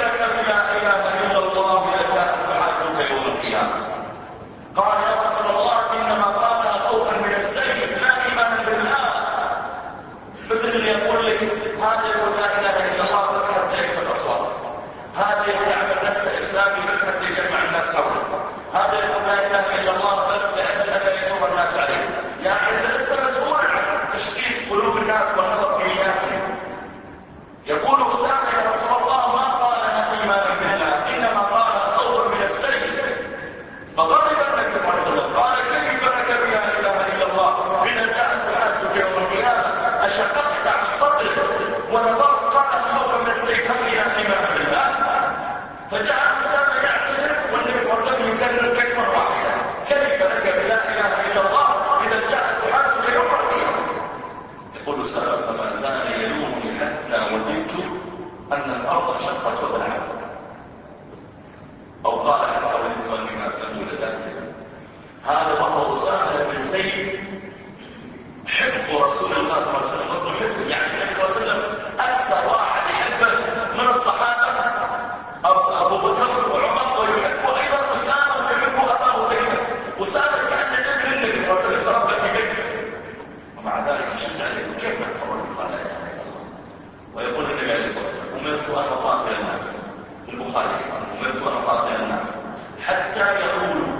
هذا يعمل نفسه إسلامي بس حتى يجمع الناس حوله، هذا يقول لا إله إلا الله بس لأجل أن يثور الناس عليه. يا أخي أنت لست مسؤولا عن تشكيل قلوب الناس والنظر في نياتهم. يقول أسامة يا رسول الله ما قالها إيمانا بالله إنما قالها خوفا من السيف. فغضب النبي صلى الله عليه وسلم قال كيف لك بلا إله إلا الله إذا جاءت حاجك يوم القيامة أشققت عن صدرك ونظرت قالها خوفا من السيف هل هي إيمانا بالله؟ فجاء أسامة يعتذر والنبي صلى الله عليه وسلم يكرر كلمة واحدة كيف لك بلا إله إلا الله إذا جاءت حاجك يوم القيامة. يقول أسامة فما زال يلومني حتى وددت أن الأرض شقت وبلعت، أو قال حتى وددت أني ما أسلموا لذلك. هذا وهو أسامة بن زيد حب رسول الله صلى الله عليه وسلم وحبه، يعني النبي صلى الله عليه وسلم أكثر واحد يحبه من الصحابة أبو بكر وعمر، ويحب أيضا أسامة ويحب أباه زيد. أسامة كأن ابن النبي صلى الله عليه وسلم تربى في بيته، ومع ذلك يشد عليه كيف تقول قال لا إله إلا الله. ويقول النبي عليه الصلاة والسلام أمرت أن أقاتل الناس، في البخاري أمرت أن أقاتل الناس حتى يقولوا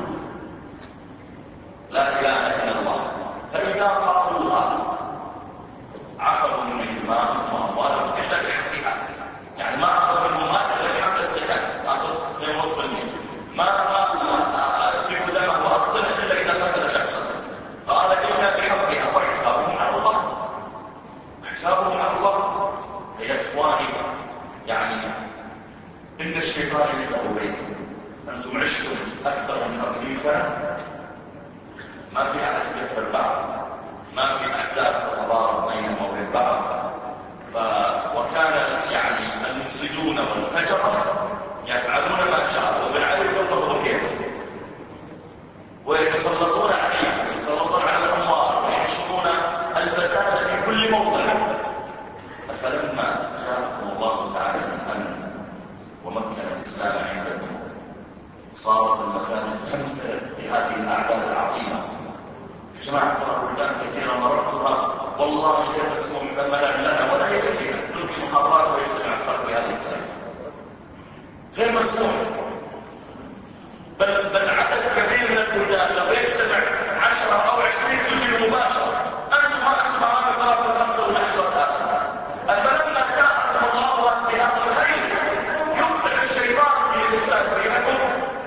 لا إله إلا الله، فإذا قالوها عصروا من دماءهم وأموالهم إلا بحقها، يعني ما أخذ منهم مال إلا بحق الزكاة، أخذ 2.5%، ما أسفك دمه وأقتله إلا إذا قتل شخصا، قال إلا بحقها وحسابهم على الله، حسابهم على الله. يا إخواني يعني إن الشيطان ينزغ بينكم، أنتم عشتم أكثر من 50 سنة ما في أحد يكفر بعض، ما في أحزاب تتضارب بينهم وبين بعض، وكان يعني المفسدون والفجرة يفعلون ما شاءوا وبالعدل يضربوا بينهم ويتسلطون عليهم ويتسلطون على الأموال وينشرون الفساد في كل موضع. فلما جاءكم الله تعالى بالأمن ومكن الإسلام عندكم صارت المساجد تمتلئ بهذه الأعداد العظيمة. جماعة بلدان كثيرة مررتها والله غير مسموح ثمنا لنا ولا يدرينا نلقي محاضرات ويجتمع الخلق بهذه الطريقة غير مسموح، بل عدد كبير من البلدان لو يجتمع 10 أو 20 سجن مباشرة أنتم أمام قرابة 5 ولا 10 أفلما جاءكم الله بهذا الخير يفلح الشيطان في الإنسان بينكم.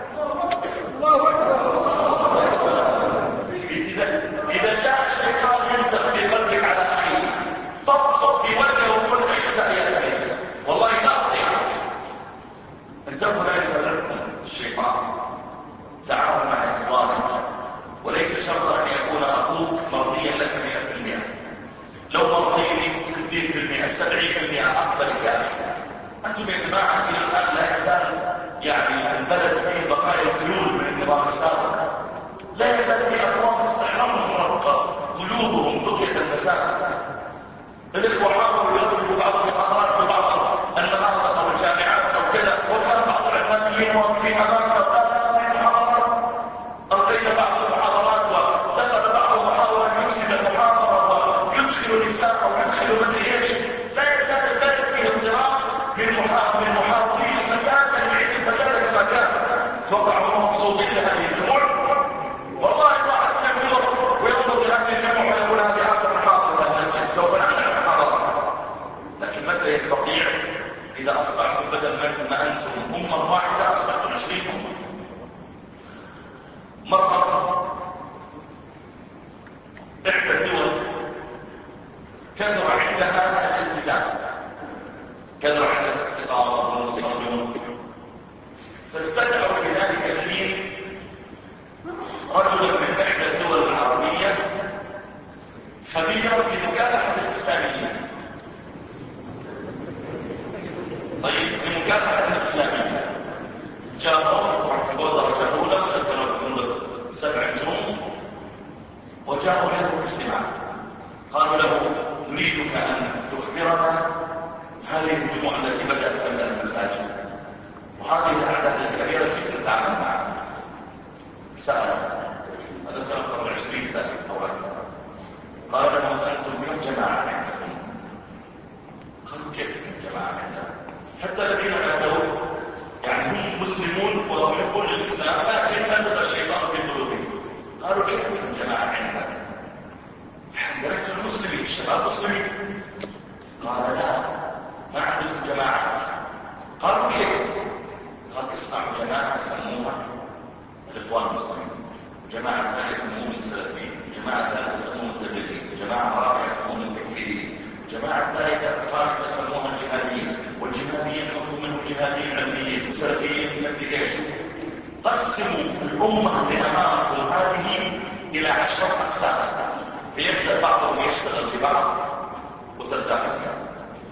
إذا جاء الشيطان ينزغ في قلبك على أخيك فابصق في وجهه وقل احسأ يا إبليس والله لا أطيع. انتبهوا لا يفرقكم الشيطان، تعاون مع إخوانك، وليس شرطا أن يكون أخوك مرضيا لك 100%، لو مرضي لك 60% 70% أقبلك يا أخي. أنتم يا جماعة إلى الآن لا يزال يعني البلد فيه بقايا الفلول من النظام السابق، لا يزال في أقوام تستحرمهم قلوبهم بقية المساجد. الإخوة حاولوا يرتبوا بعض المحاضرات في بعض المناطق أو الجامعات أو كذا، وكان بعض العلمانيين واقفين أمامنا وقالوا هذه المحاضرات، ألقينا بعض المحاضرات ودخل بعضهم محاول أن يفسد المحاضرة ويدخل نساء أو يدخل مدري إيش. لا يزال البلد فيه اضطراب من محاضرين الفساد أن يعيد الفساد كما كان. توقعوا أنهم مبسوطين لهذه الجموع؟ والله الواحد من يمر وينظر لهذه الجموع ويقول هذه آخر محاضرة في المسجد سوف نعمل محاضرات. لكن متى يستطيع؟ إذا أصبحتم بدل ما أنتم أمة واحدة أصبحتم 20 أمة. مرة إحدى الدول كثر عندها الالتزام، كثر عندها الاستقامة والمصلون، فاستدعوا في ذلك الحين رجلا من إحدى الدول العربية خبيرا في مكافحة الإسلاميين. طيب في مكافحة الإسلاميين جاءوا ركبوا درجة أولى وسكنوا منذ 7 نجوم وجاءوا له في اجتماع، قالوا له نريدك أن تخبرنا هذه الجموع التي بدأت تملأ المساجد وهذه الأعداد الكبيرة كيف نتعامل معها؟ سأل هذا كان قبل 20 سنة أو أكثر. قال لهم أنتم كم جماعة عندكم؟ قالوا كيف كم جماعة عندنا؟ حتى الذين نادوا الإسلام لكن نزل الشيطان في قلوبهم. قالوا كيف يا جماعة عندنا حضرتنا المسلمين الشباب مسلمين؟ قال لا، ما عندكم جماعات. قالوا كيف؟ قال اصنعوا جماعة سموها الإخوان المسلمين، جماعة ثانية يسموهم السلفيين، جماعة ثالثة يسموهم التبليغيين، جماعة رابعة يسموهم التكفيريين، جماعة ثالثة خامسة يسموها الجهاديين، والجهاديين حطوا منهم جهاديين علميين وسلفيين مدري ايش. قسموا الأمة اللي أمامكم هذه إلى 10 أقسام، فيبدأ بعضهم يشتغل في بعض وترتاح الكلام.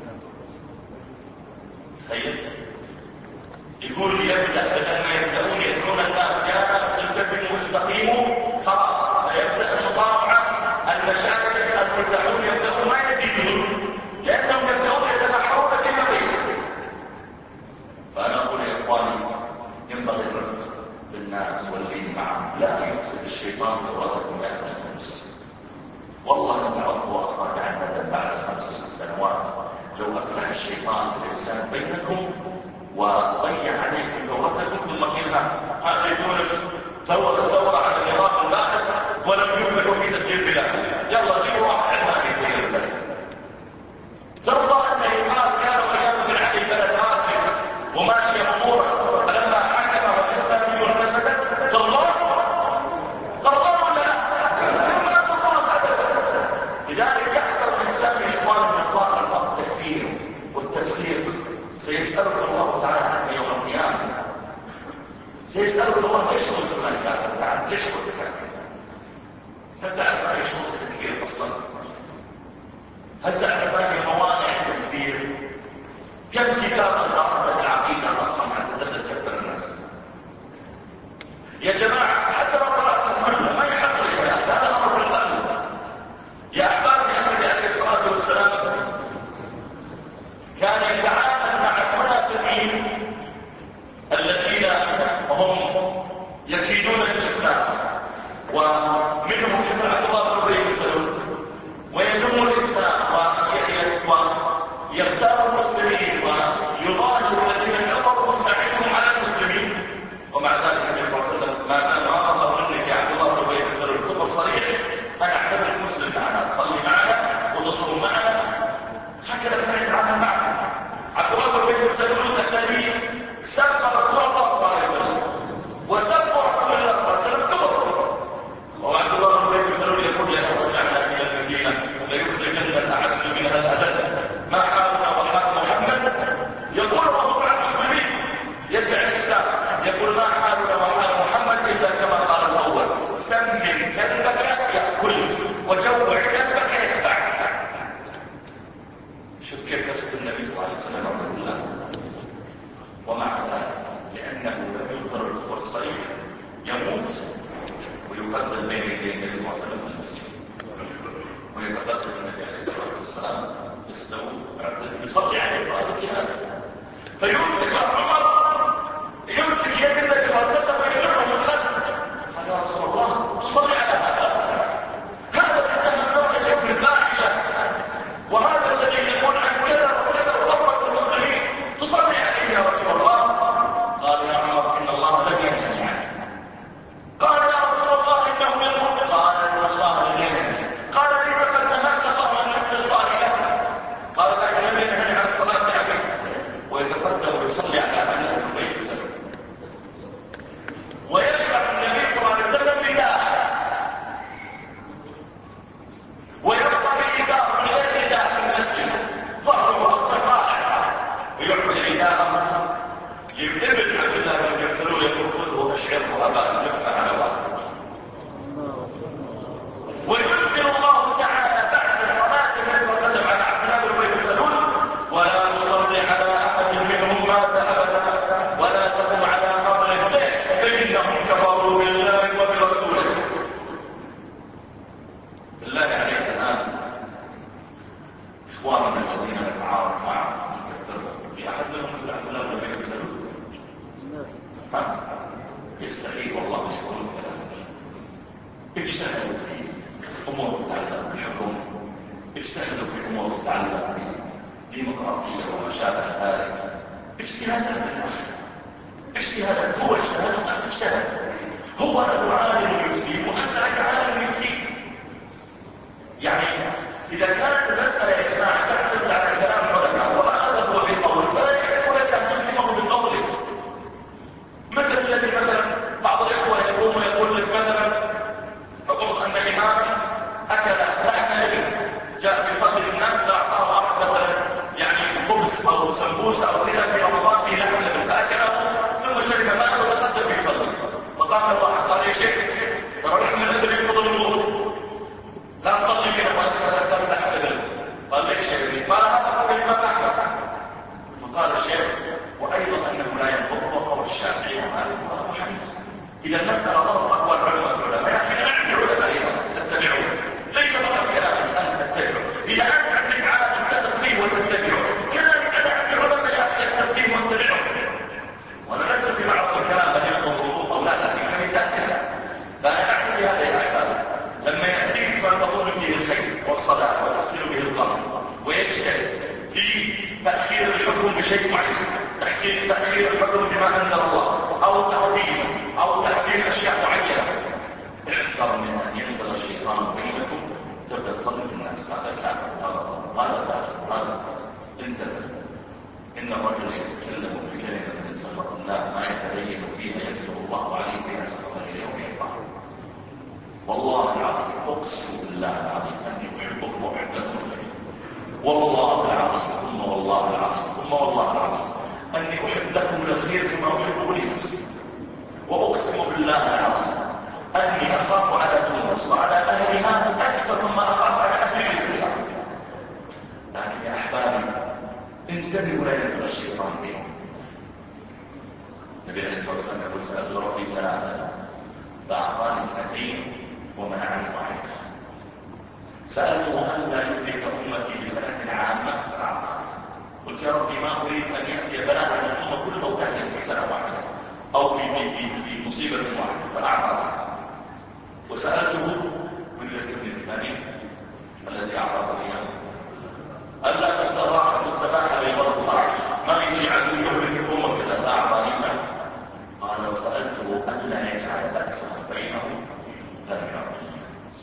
تخيل يقول يبدأ بدل ما يبدأون يدعون الناس يا ناس التزموا واستقيموا، خلاص يبدأ المطاوعة، المشايخ المدعون يبدأون ما يزيدون لأنهم يبدأون يتبحرون فيما بينهم. فأنا أقول يا إخواني ينبغي الرفق بالناس واللين معهم، لا يفسد الشيطان ثورتكم يا أخوة المسلمين. والله إن تعرضوا أصابع الندم بعد 5 6 سنوات لو أفلح الشيطان في الإنسان بينكم وضيع عليكم ثورتكم ثم قيل هذه تونس ثورة على النظام الباحث ولم يفلحوا في تسيير بلاد، يلا جيبوا واحد علماني يسير البلد. ترضى أن يقال كانوا أيام بن علي بلد راكد وماشي أمورا فلما حكمه الإسلاميون فسدت؟ ترضى ولا لا؟ ما ترضى أبدا. لذلك يحذر الإنسان من إخوان من إطلاق ألفاظ التكفير والتفسيق، سيسألك الله تعالى عنها يوم القيامة. سيسألك الله ليش قلت فلان كافر؟ تعال ليش قلت كافر؟ هل تعرف ما هي شروط التكفير أصلا؟ هل تعرف ما هي موانع التكفير؟ كم كتابا قرأت في العقيدة أصلا حتى تبدأ تكفر الناس؟ يا جماعة حتى لو قرأت كلها ما يحق الكلام، هذا أمر بالقلب. يا أحبابي النبي عليه الصلاة والسلام كان يتعامل مع المنافقين الذين هم يكيدون الإسلام، ومنهم مثل عبد الله بن أبي بن سلول، ويذم الإسلام ويختار المسلمين ويظاهر الذين كفروا ويساعدهم على المسلمين. ومع ذلك النبي صلى الله عليه وسلم ما أظهر منك يا عبد الله بن أبي بن سلول كفر صريح، أنا أعتبرك مسلم معنا، تصلي معنا وتصوم معنا. هكذا كان يتعامل معه عبد الله بن أبي بن سلول الذي سب رسول الله صلى الله عليه وسلم وسب رسول الله صلى الله عليه وسلم كفر. وعبد الله بن أبي بن سلول يقول لئن رجعنا إلى المدينة ليخرجن الأعز منها الأذل، ما حالنا وحال محمد؟ يقول وهو مع المسلمين يدعي الإسلام، يقول ما حالنا وحال محمد إلا كما قال الأول سمن كلبك يأكلك وجوع كلبك يتبعك. شوف كيف يصف النبي صلى الله عليه وسلم رحمه الله. ومع ذلك لأنه لم يظهر الكفر الصريح يموت ويقدم بين يدي النبي صلى الله عليه وسلم في المسجد، ويتقدم النبي عليه الصلاة والسلام يستوي يصلي عليه صلاة الجنازة، فيمسك عمر يمسك يد النبي صلى الله عليه وسلم ويجره من خلفه. قال يا رسول الله تصلي على هذا إنها زوجة ابن الفاحشة، وهذا الذي يقول عن كذا وكذا وثورة المسلمين، تصلي عليه يا رسول الله؟ قال يا عمر إن الله لم ينهني عنه. قال يا رسول الله إنه يقول، قال إن الله لم ينهني. قال ليس قد نهاك الله عن الاستغفار له؟ قال لكن لم ينهني عن الصلاة عليه. ويتقدم ويصلي على عبد الله بن أبي بن سلول، ويشرع النبي صلى الله عليه وسلم رداءه ويبقى بإزار من غير رداء في المسجد، ظهره أطلق طالع، ويعطي رداءه لابن عبد الله بن أبي بن سلول يقول خذه أشعره أبا لفه على وجهك. ويرسل الله تعالى بعد صلاة النبي صلى الله عليه وسلم على عبد الله بن أبي بن سلول ولا نصلي على أحد منهم مات أبدا ولا تقم على قبره. ليش؟ فإنهم كفروا بالله وبرسوله. بالله عليك الآن إخواننا الذين نتعارك معهم نكفرهم، في أحد منهم مثل عبد الله بن أبي بن سلول؟ يستحيل والله أن يقول كلامك. اجتهدوا في أمور تتعلق بالحكم، اجتهدوا في أمور تتعلق بالديمقراطية وما شابه ذلك. اجتهادات اجتهادات، هو اجتهاد وأنت اجتهد، هو له عالم يفتيه وأنت لك عالم يفتيك. يعني إذا كانت المسألة يا جماعة تعتمد على كلام علماء وأخذه بقول فلا يحب لك أن تلزمه بقولك. مثل الذي مثلا بعض الإخوة يقوم ويقول لك مثلا أفرض أن إماما أكل لحم إبل جاء بيصلي الناس فأعطاه واحد مثلا يعني خبز أو سمبوسة أو كذا في رمضان فيه لحم إبل فأكله ثم شرب ماء وتقدم بيصلي، فقام له واحد قال يا شيخ ترى لحم الإبل ينقض الوضوء لا تصلي كذا وأنت أكلت لحم إبل. قال ليش يا ابني؟ قال هذا قول الإمام أحمد. فقال الشيخ وأيضا أنه لا ينقض وقول الشافعي ومالك وأبو حنيفة. إذا المسألة ضرب أقوال العلماء يا أخي أنا عندي علماء أيضا اتبعوه، ليس فقط كلامك أنت تتبعه. إذا أنت عندك عالم تستفيه وتتبعه كذلك أنا عندي علماء يا أخي أستفيه واتبعه. وأنا لست في بعض الكلام بل ينقض الوضوء أو لا لكن كمثال. فأنا أعمل بهذا يا أحبابي لما يأتيك ما تظن فيه الخير والصلاح وتحصل به الظن ويجتهد في تأخير الحكم بشيء معين، تأخير الحكم بما أنزل الله أو تقديمه أو تحسين أشياء معينة، احذر من أن ينزل الشيطان بينكم تبدأ تصلي في الناس هذا كافر هذا فاجر هذا. انتبه، إن الرجل يتكلم بكلمة من سخط الله ما يتبين فيها يكتب الله عليه بها سخطه إلى يوم يلقاه. والله العظيم أقسم بالله العظيم أني أحبكم وأحب لكم الخير، والله العظيم ثم والله العظيم ثم والله العظيم أني أحب لكم الخير كما أحبه لنفسي. وأقسم بالله العظيم أني أخاف على تونس وعلى أهلها أكثر مما أخاف على أهل مثلها. لكن يا أحبابي انتبهوا لا ينزل الشيطان بينهم. النبي عليه الصلاة والسلام يقول سألت ربي ثلاثة فأعطاني 2 ومنعني 1. سألته أن لا يدرك أمتي بسنة عامة فأعطاني. قلت يا ربي ما أريد أن يأتي بلاء على الأمة كلها وتهلك في سنة واحدة أو في مصيبة واحدة فأعطاني. وسألته من يذكرني الثانية التي أعطاه إياه ألا تفسر راحة السماحة بيضاء ما يجي عنه يهلك الأمة كلها فأعطاني. قال وسألته ألا يجعل بأسهم بينهم فلم يعطني.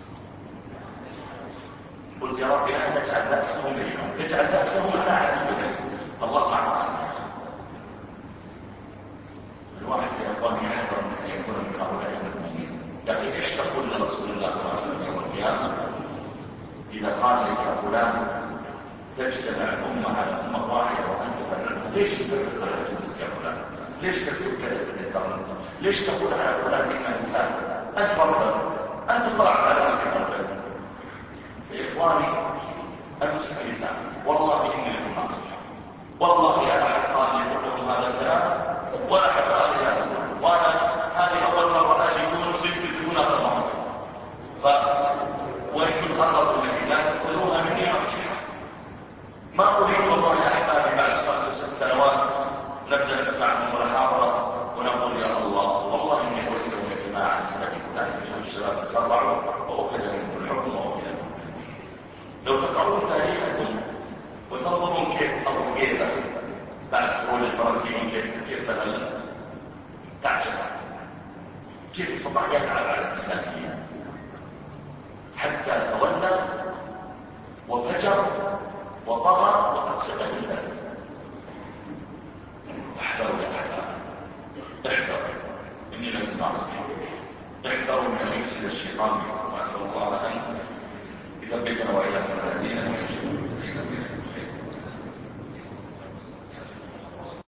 قلت يا رب لا تجعل بأسهم بينهم، اجعل بأسهم على عدوهم. الله ما أعطاني. الواحد يا أخوان يحذر من أن يكون من هؤلاء المؤمنين. يا أخي إيش تقول لرسول الله صلى الله عليه وسلم يوم القيامة إذا قال لك يا فلان تجتمع الأمة على أمة واحدة وأن تفرقها؟ ليش تفرق على تونس يا فلان؟ ليش تكتب كذا في الانترنت؟ ليش تقول على فلان إنه كافر؟ أنت ربك، أنت طلعت على ما في قلبك. يا إخواني أمس حساب والله إني لكم ناصح، والله لا أحد قال لي يقول لهم هذا الكلام ولا أحد قال لي لا تقول. وأنا هذه أول مرة أجي تونس يمكن تكون آخر مرة، وإن كنت أغلط منك لا تدخلوها مني نصيحة. ما أريد والله يا أحبابي بعد 5 و 6 سنوات نبدأ نسمع من محاضرة ونقول يا الله والله إني قلت لهم يا جماعة انتبهوا لا يجب الشباب تسرعوا وأخذ منهم الحكم وأخذ منهم. لو تقرؤون تاريخكم وتنظرون كيف أبو قيدة بعد خروج الفرنسيين كيف تغلب تعجب كيف استطاع يلعب على الإسلاميين حتى تولى وفجر وطغى وأفسد البلد. احذروا يا أحباب، احذروا إني لكم ناصح، احذروا من أن يفسد الشيطان بكم. وأسأل الله أن يثبتنا وإياكم على دينه ويجعلنا